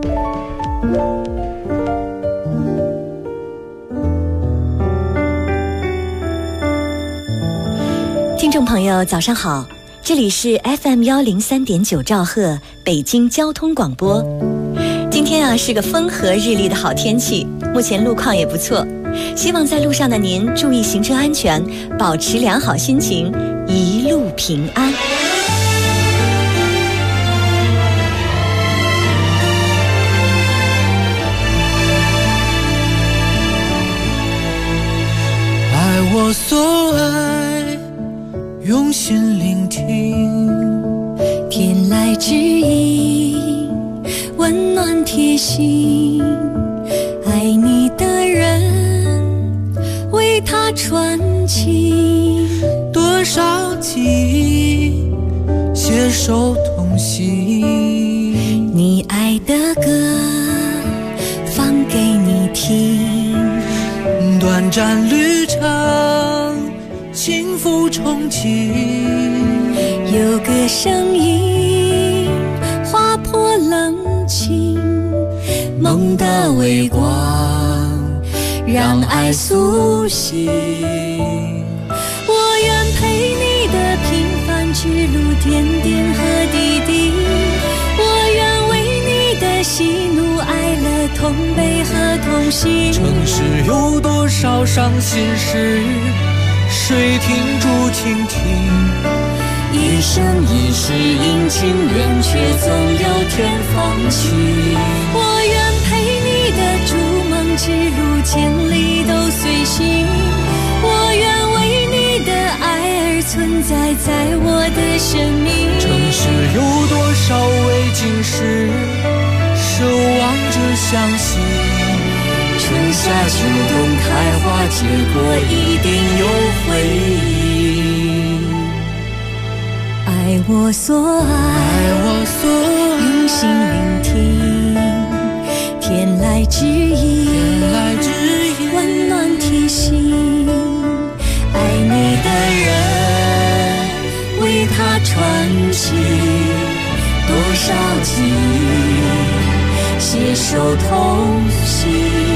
听众朋友早上好，这里是 FM103.9兆赫北京交通广播。今天是个风和日丽的好天气，目前路况也不错，希望在路上的您注意行车安全，保持良好心情，一路平安。 爱我所爱，用心聆听， 天籁之音，温暖贴心，爱你的人为他传情， 多少记忆携手同行， 你爱的歌放给你听， 短暂旅程，幸复憧憬。 有个声音划破冷清，梦的微光让爱苏醒。我愿陪你的平凡之路，点点和滴滴。我愿为你的喜怒哀乐同悲和同行。 城市有多少伤心事，谁停住倾听？ 一生一世阴晴圆缺，总有天放晴。我愿陪你的逐梦之路，千里都随行。我愿为你的爱而存在，在我的生命。 城市有多少未经事，守望着相信。 春夏秋冬开花结果，一定有回应。爱我所爱，用心聆听，天籁之音，温暖贴心。爱你的人，为他传奇，多少记忆，携手同行。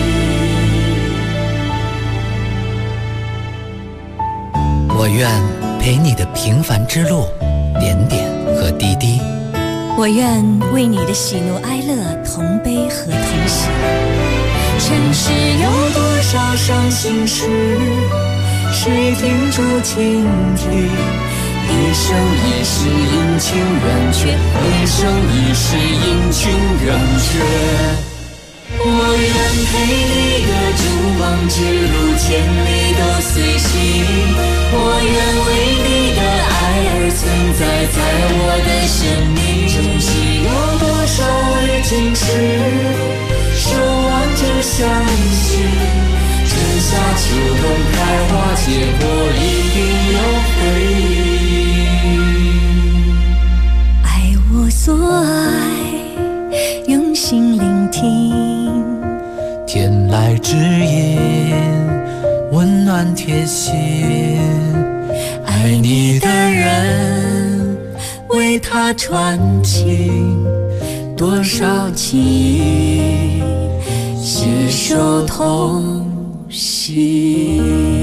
我愿陪你的平凡之路，点点和滴滴。 我愿为你的喜怒哀乐同悲和同喜。 城市有多少伤心事，谁停住倾听？一生一世阴晴圆缺，一生一世阴晴圆缺。我愿陪你的逐梦之路，千里都随行。我愿为你的爱而存在，在我的生命。城市有多少未经事，守望着相信。春夏秋冬开花结果，一定有回应。爱我所爱，用心聆听， 天籁之音，温暖贴心。爱你的人，为他传情，多少记忆，携手同行。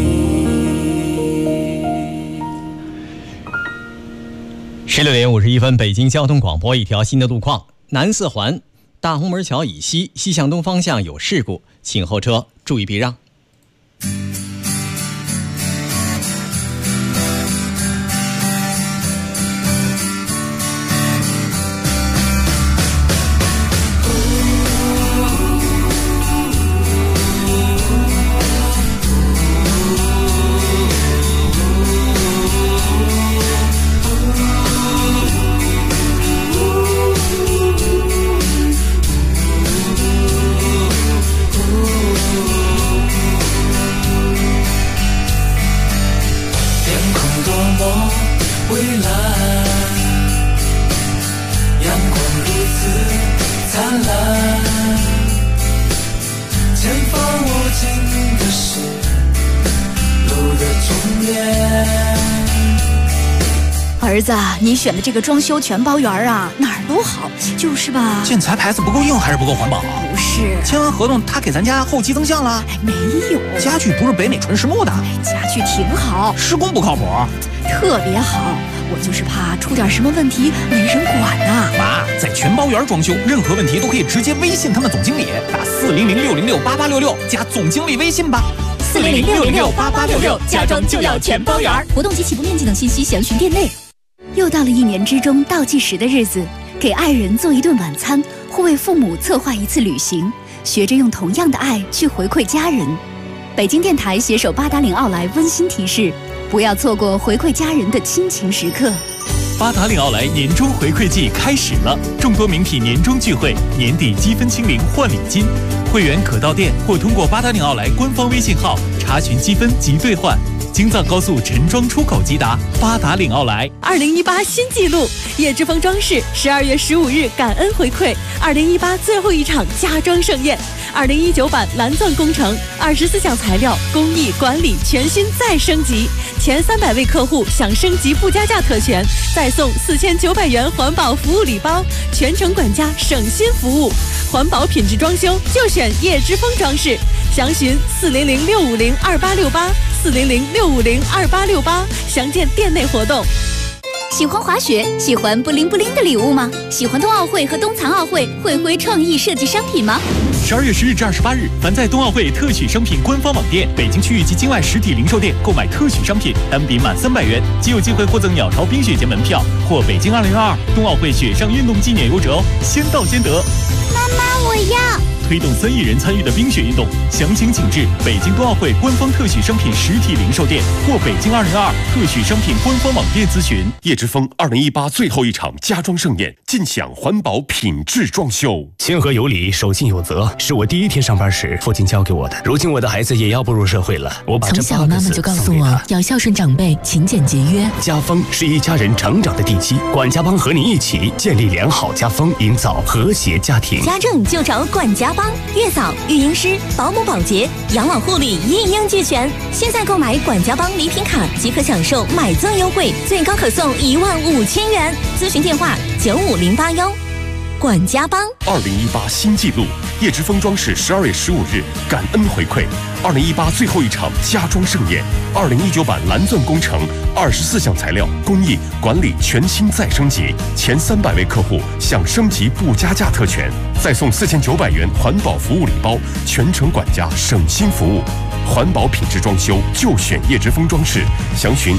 16点51分，北京交通广播，一条新的路况，南四环大红门桥以西西向东方向有事故，请后车注意避让。 儿子，你选的这个装修全包园啊，哪儿都好，就是吧？ 建材牌子不够硬还是不够环保？ 不是， 签完合同他给咱家后期增项了？ 没有， 家具不是北美纯实木的， 家具挺好， 施工不靠谱， 特别好。我就是怕出点什么问题没人管呐。 妈，在全包园装修，任何问题都可以直接微信他们总经理，打400-606-8866加总经理微信吧。 400-606-8866，家装就要全包园。活动及起步面积等信息详询店内。又到了一年之中倒计时的日子，给爱人做一顿晚餐，或为父母策划一次旅行，学着用同样的爱去回馈家人。北京电台携手八达岭奥莱温馨提示，不要错过回馈家人的亲情时刻。 八达岭奥莱年终回馈季开始了，众多名品年终聚会，年底积分清零换礼金，会员可到店或通过八达岭奥莱官方微信号查询积分及兑换。 京藏高速陈庄出口即达，八达岭奥莱。 2018新纪录，叶之峰装饰12月15日感恩回馈2018最后一场家装盛宴，2019版蓝钻工程，24项材料工艺管理全新再升级，前300位客户享升级不加价特权，再送4900元环保服务礼包，全程管家省心服务，环保品质装修就选叶之峰装饰，详询400-650-2868，400-650-2868，详见店内活动。 喜欢滑雪，喜欢布灵布灵的礼物吗？喜欢冬奥会和冬残奥会会徽创意设计商品吗 ？12月10日至28日，凡在冬奥会特许商品官方网店、北京区域及境外实体零售店购买特许商品，单笔满300元，即有机会获赠鸟巢冰雪节门票或北京2022冬奥会雪上运动纪念游折哦，先到先得。 妈妈，我要！ 推动3亿人参与的冰雪运动，详情请至北京冬奥会官方特许商品实体零售店或北京2022特许商品官方网店咨询。 叶之峰2018最后一场家装盛宴，尽享环保品质装修。 谦和有礼，守信有责，是我第一天上班时父亲教给我的。如今我的孩子也要步入社会了，我把这从小妈妈就告诉我要孝顺长辈，勤俭节约。 家风是一家人成长的地基，管家帮和你一起建立良好家风，营造和谐家庭。 家政就找管家帮，月嫂、育婴师、保姆、保洁、养老护理一应俱全。现在购买管家帮礼品卡即可享受买赠优惠，最高可送15000元。咨询电话95081。管家帮 2018新纪录，叶之峰装饰12月15日感恩回馈2018最后一场家装盛宴，2019版蓝钻工程24项材料工艺管理全新再升级，前300位客户享升级不加价特权，再送4900元环保服务礼包，全程管家省心服务。环保品质装修就选叶之峰装饰，详询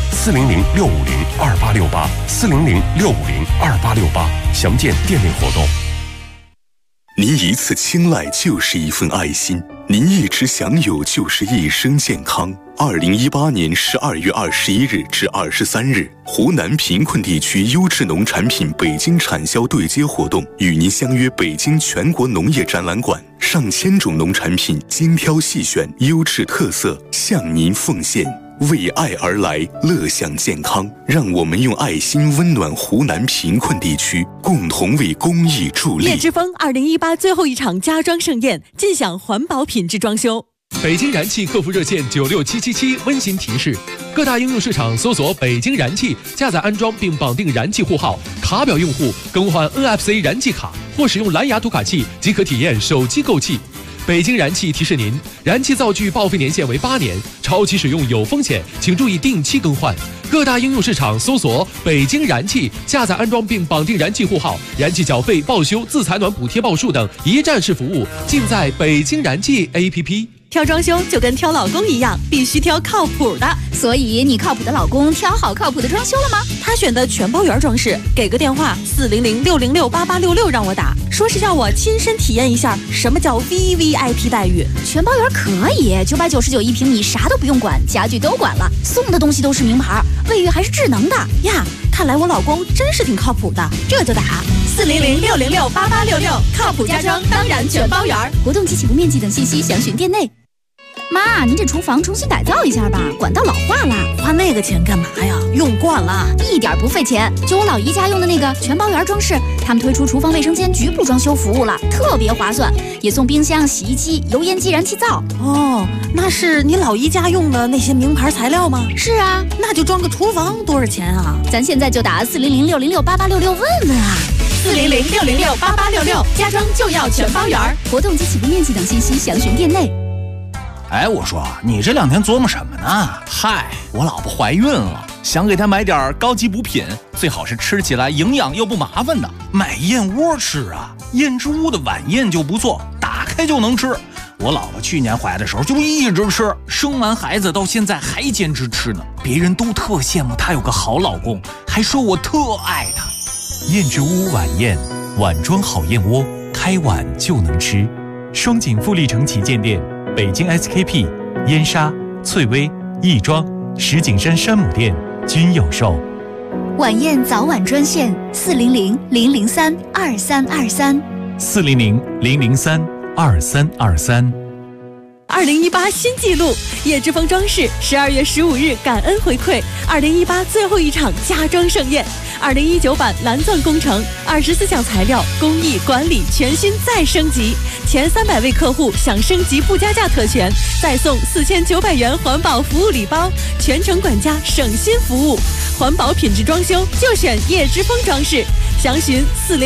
400-650-2868，400-650-2868，详见店内活动。 您一次青睐就是一份爱心，您一直享有就是一生健康。2018年12月21日至23日，湖南贫困地区优质农产品北京产销对接活动，与您相约北京全国农业展览馆，上千种农产品精挑细选，优质特色向您奉献。为爱而来，乐享健康，让我们用爱心温暖湖南贫困地区，共同为公益助力。 叶之峰2018最后一场家装盛宴，尽享环保品质装修。 北京燃气客服热线96777温馨提示：各大应用市场搜索北京燃气，下载安装并绑定燃气户号，卡表用户更换 NFC 燃气卡或使用蓝牙读卡器即可体验手机购气。北京燃气提示您，燃气灶具报废年限为8年，超期使用有风险，请注意定期更换。各大应用市场搜索北京燃气，下载安装并绑定燃气户号，燃气缴费、报修、自采暖补贴报数等一站式服务尽在北京燃气 APP。 挑装修就跟挑老公一样，必须挑靠谱的。 所以你靠谱的老公挑好靠谱的装修了吗？ 他选的全包圆装饰，给个电话400-606-8866让我打，说是让我亲身体验一下什么叫 VVIP 待遇。 全包圆可以，999一平米，啥都不用管，家具都管了，送的东西都是名牌，卫浴还是智能的呀。看来我老公真是挺靠谱的，这就打400-606-8866，靠谱家装当然全包圆。 活动及起步面积等信息详询店内。妈，您这厨房重新改造一下吧，管道老化了。 花那个钱干嘛呀？用惯了， 一点不费钱。就我老姨家用的那个全包圆装饰，他们推出厨房卫生间局部装修服务了，特别划算，也送冰箱、洗衣机、油烟机、燃气灶。 哦，那是你老姨家用的那些名牌材料吗？ 是啊， 那就装个厨房多少钱啊？ 咱现在就打400-606-8866问问啊。 400-606-8866，家装就要全包圆。 活动及起步面积等信息详询店内。 哎，我说你这2天琢磨什么呢？ 嗨，我老婆怀孕了，想给她买点高级补品，最好是吃起来营养又不麻烦的。买燕窝吃啊，燕之屋的晚宴就不错，打开就能吃。我老婆去年怀的时候就一直吃，生完孩子到现在还坚持吃呢。别人都特羡慕她有个好老公，还说我特爱她。 燕之屋晚宴，碗装好燕窝，开碗就能吃。双井富力城旗舰店。北京 SKP、燕莎、翠微、亦庄、石景山山姆店均有售。 晚宴早晚专线400-003-2323，400-003-2323。 2018新纪录，叶之峰装饰12月15日感恩回馈2018最后一场家装盛宴，2019版蓝钻工程，24项材料工艺管理全新再升级，前300位客户享升级不加价特权，再送4900元环保服务礼包，全程管家省心服务，环保品质装修就选叶之峰装饰，详询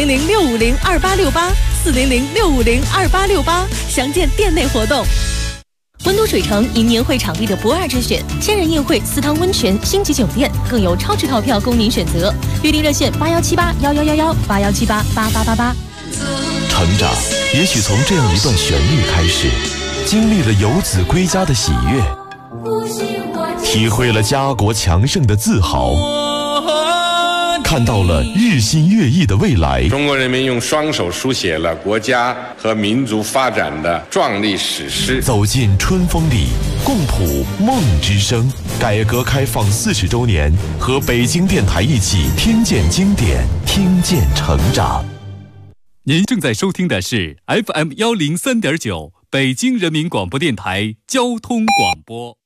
400-650-2868，400-650-2868，详见店内活动。 温都水城迎年会场地的不二之选，千人宴会、私汤温泉、星级酒店，更有超值套票供您选择。预订热线81781111，8178888888。 成长也许从这样一段旋律开始，经历了游子归家的喜悦，体会了家国强盛的自豪，看到了日新月异的未来。 中国人民用双手书写了国家和民族发展的壮丽史诗。 走进春风里，共谱梦之声。改革开放40周年，和北京电台一起听见经典，听见成长。 您正在收听的是 FM 103.9北京人民广播电台交通广播。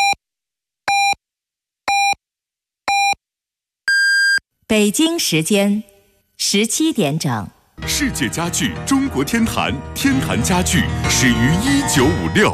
北京时间17点整。 世界家具中国天坛，天坛家具始于1956。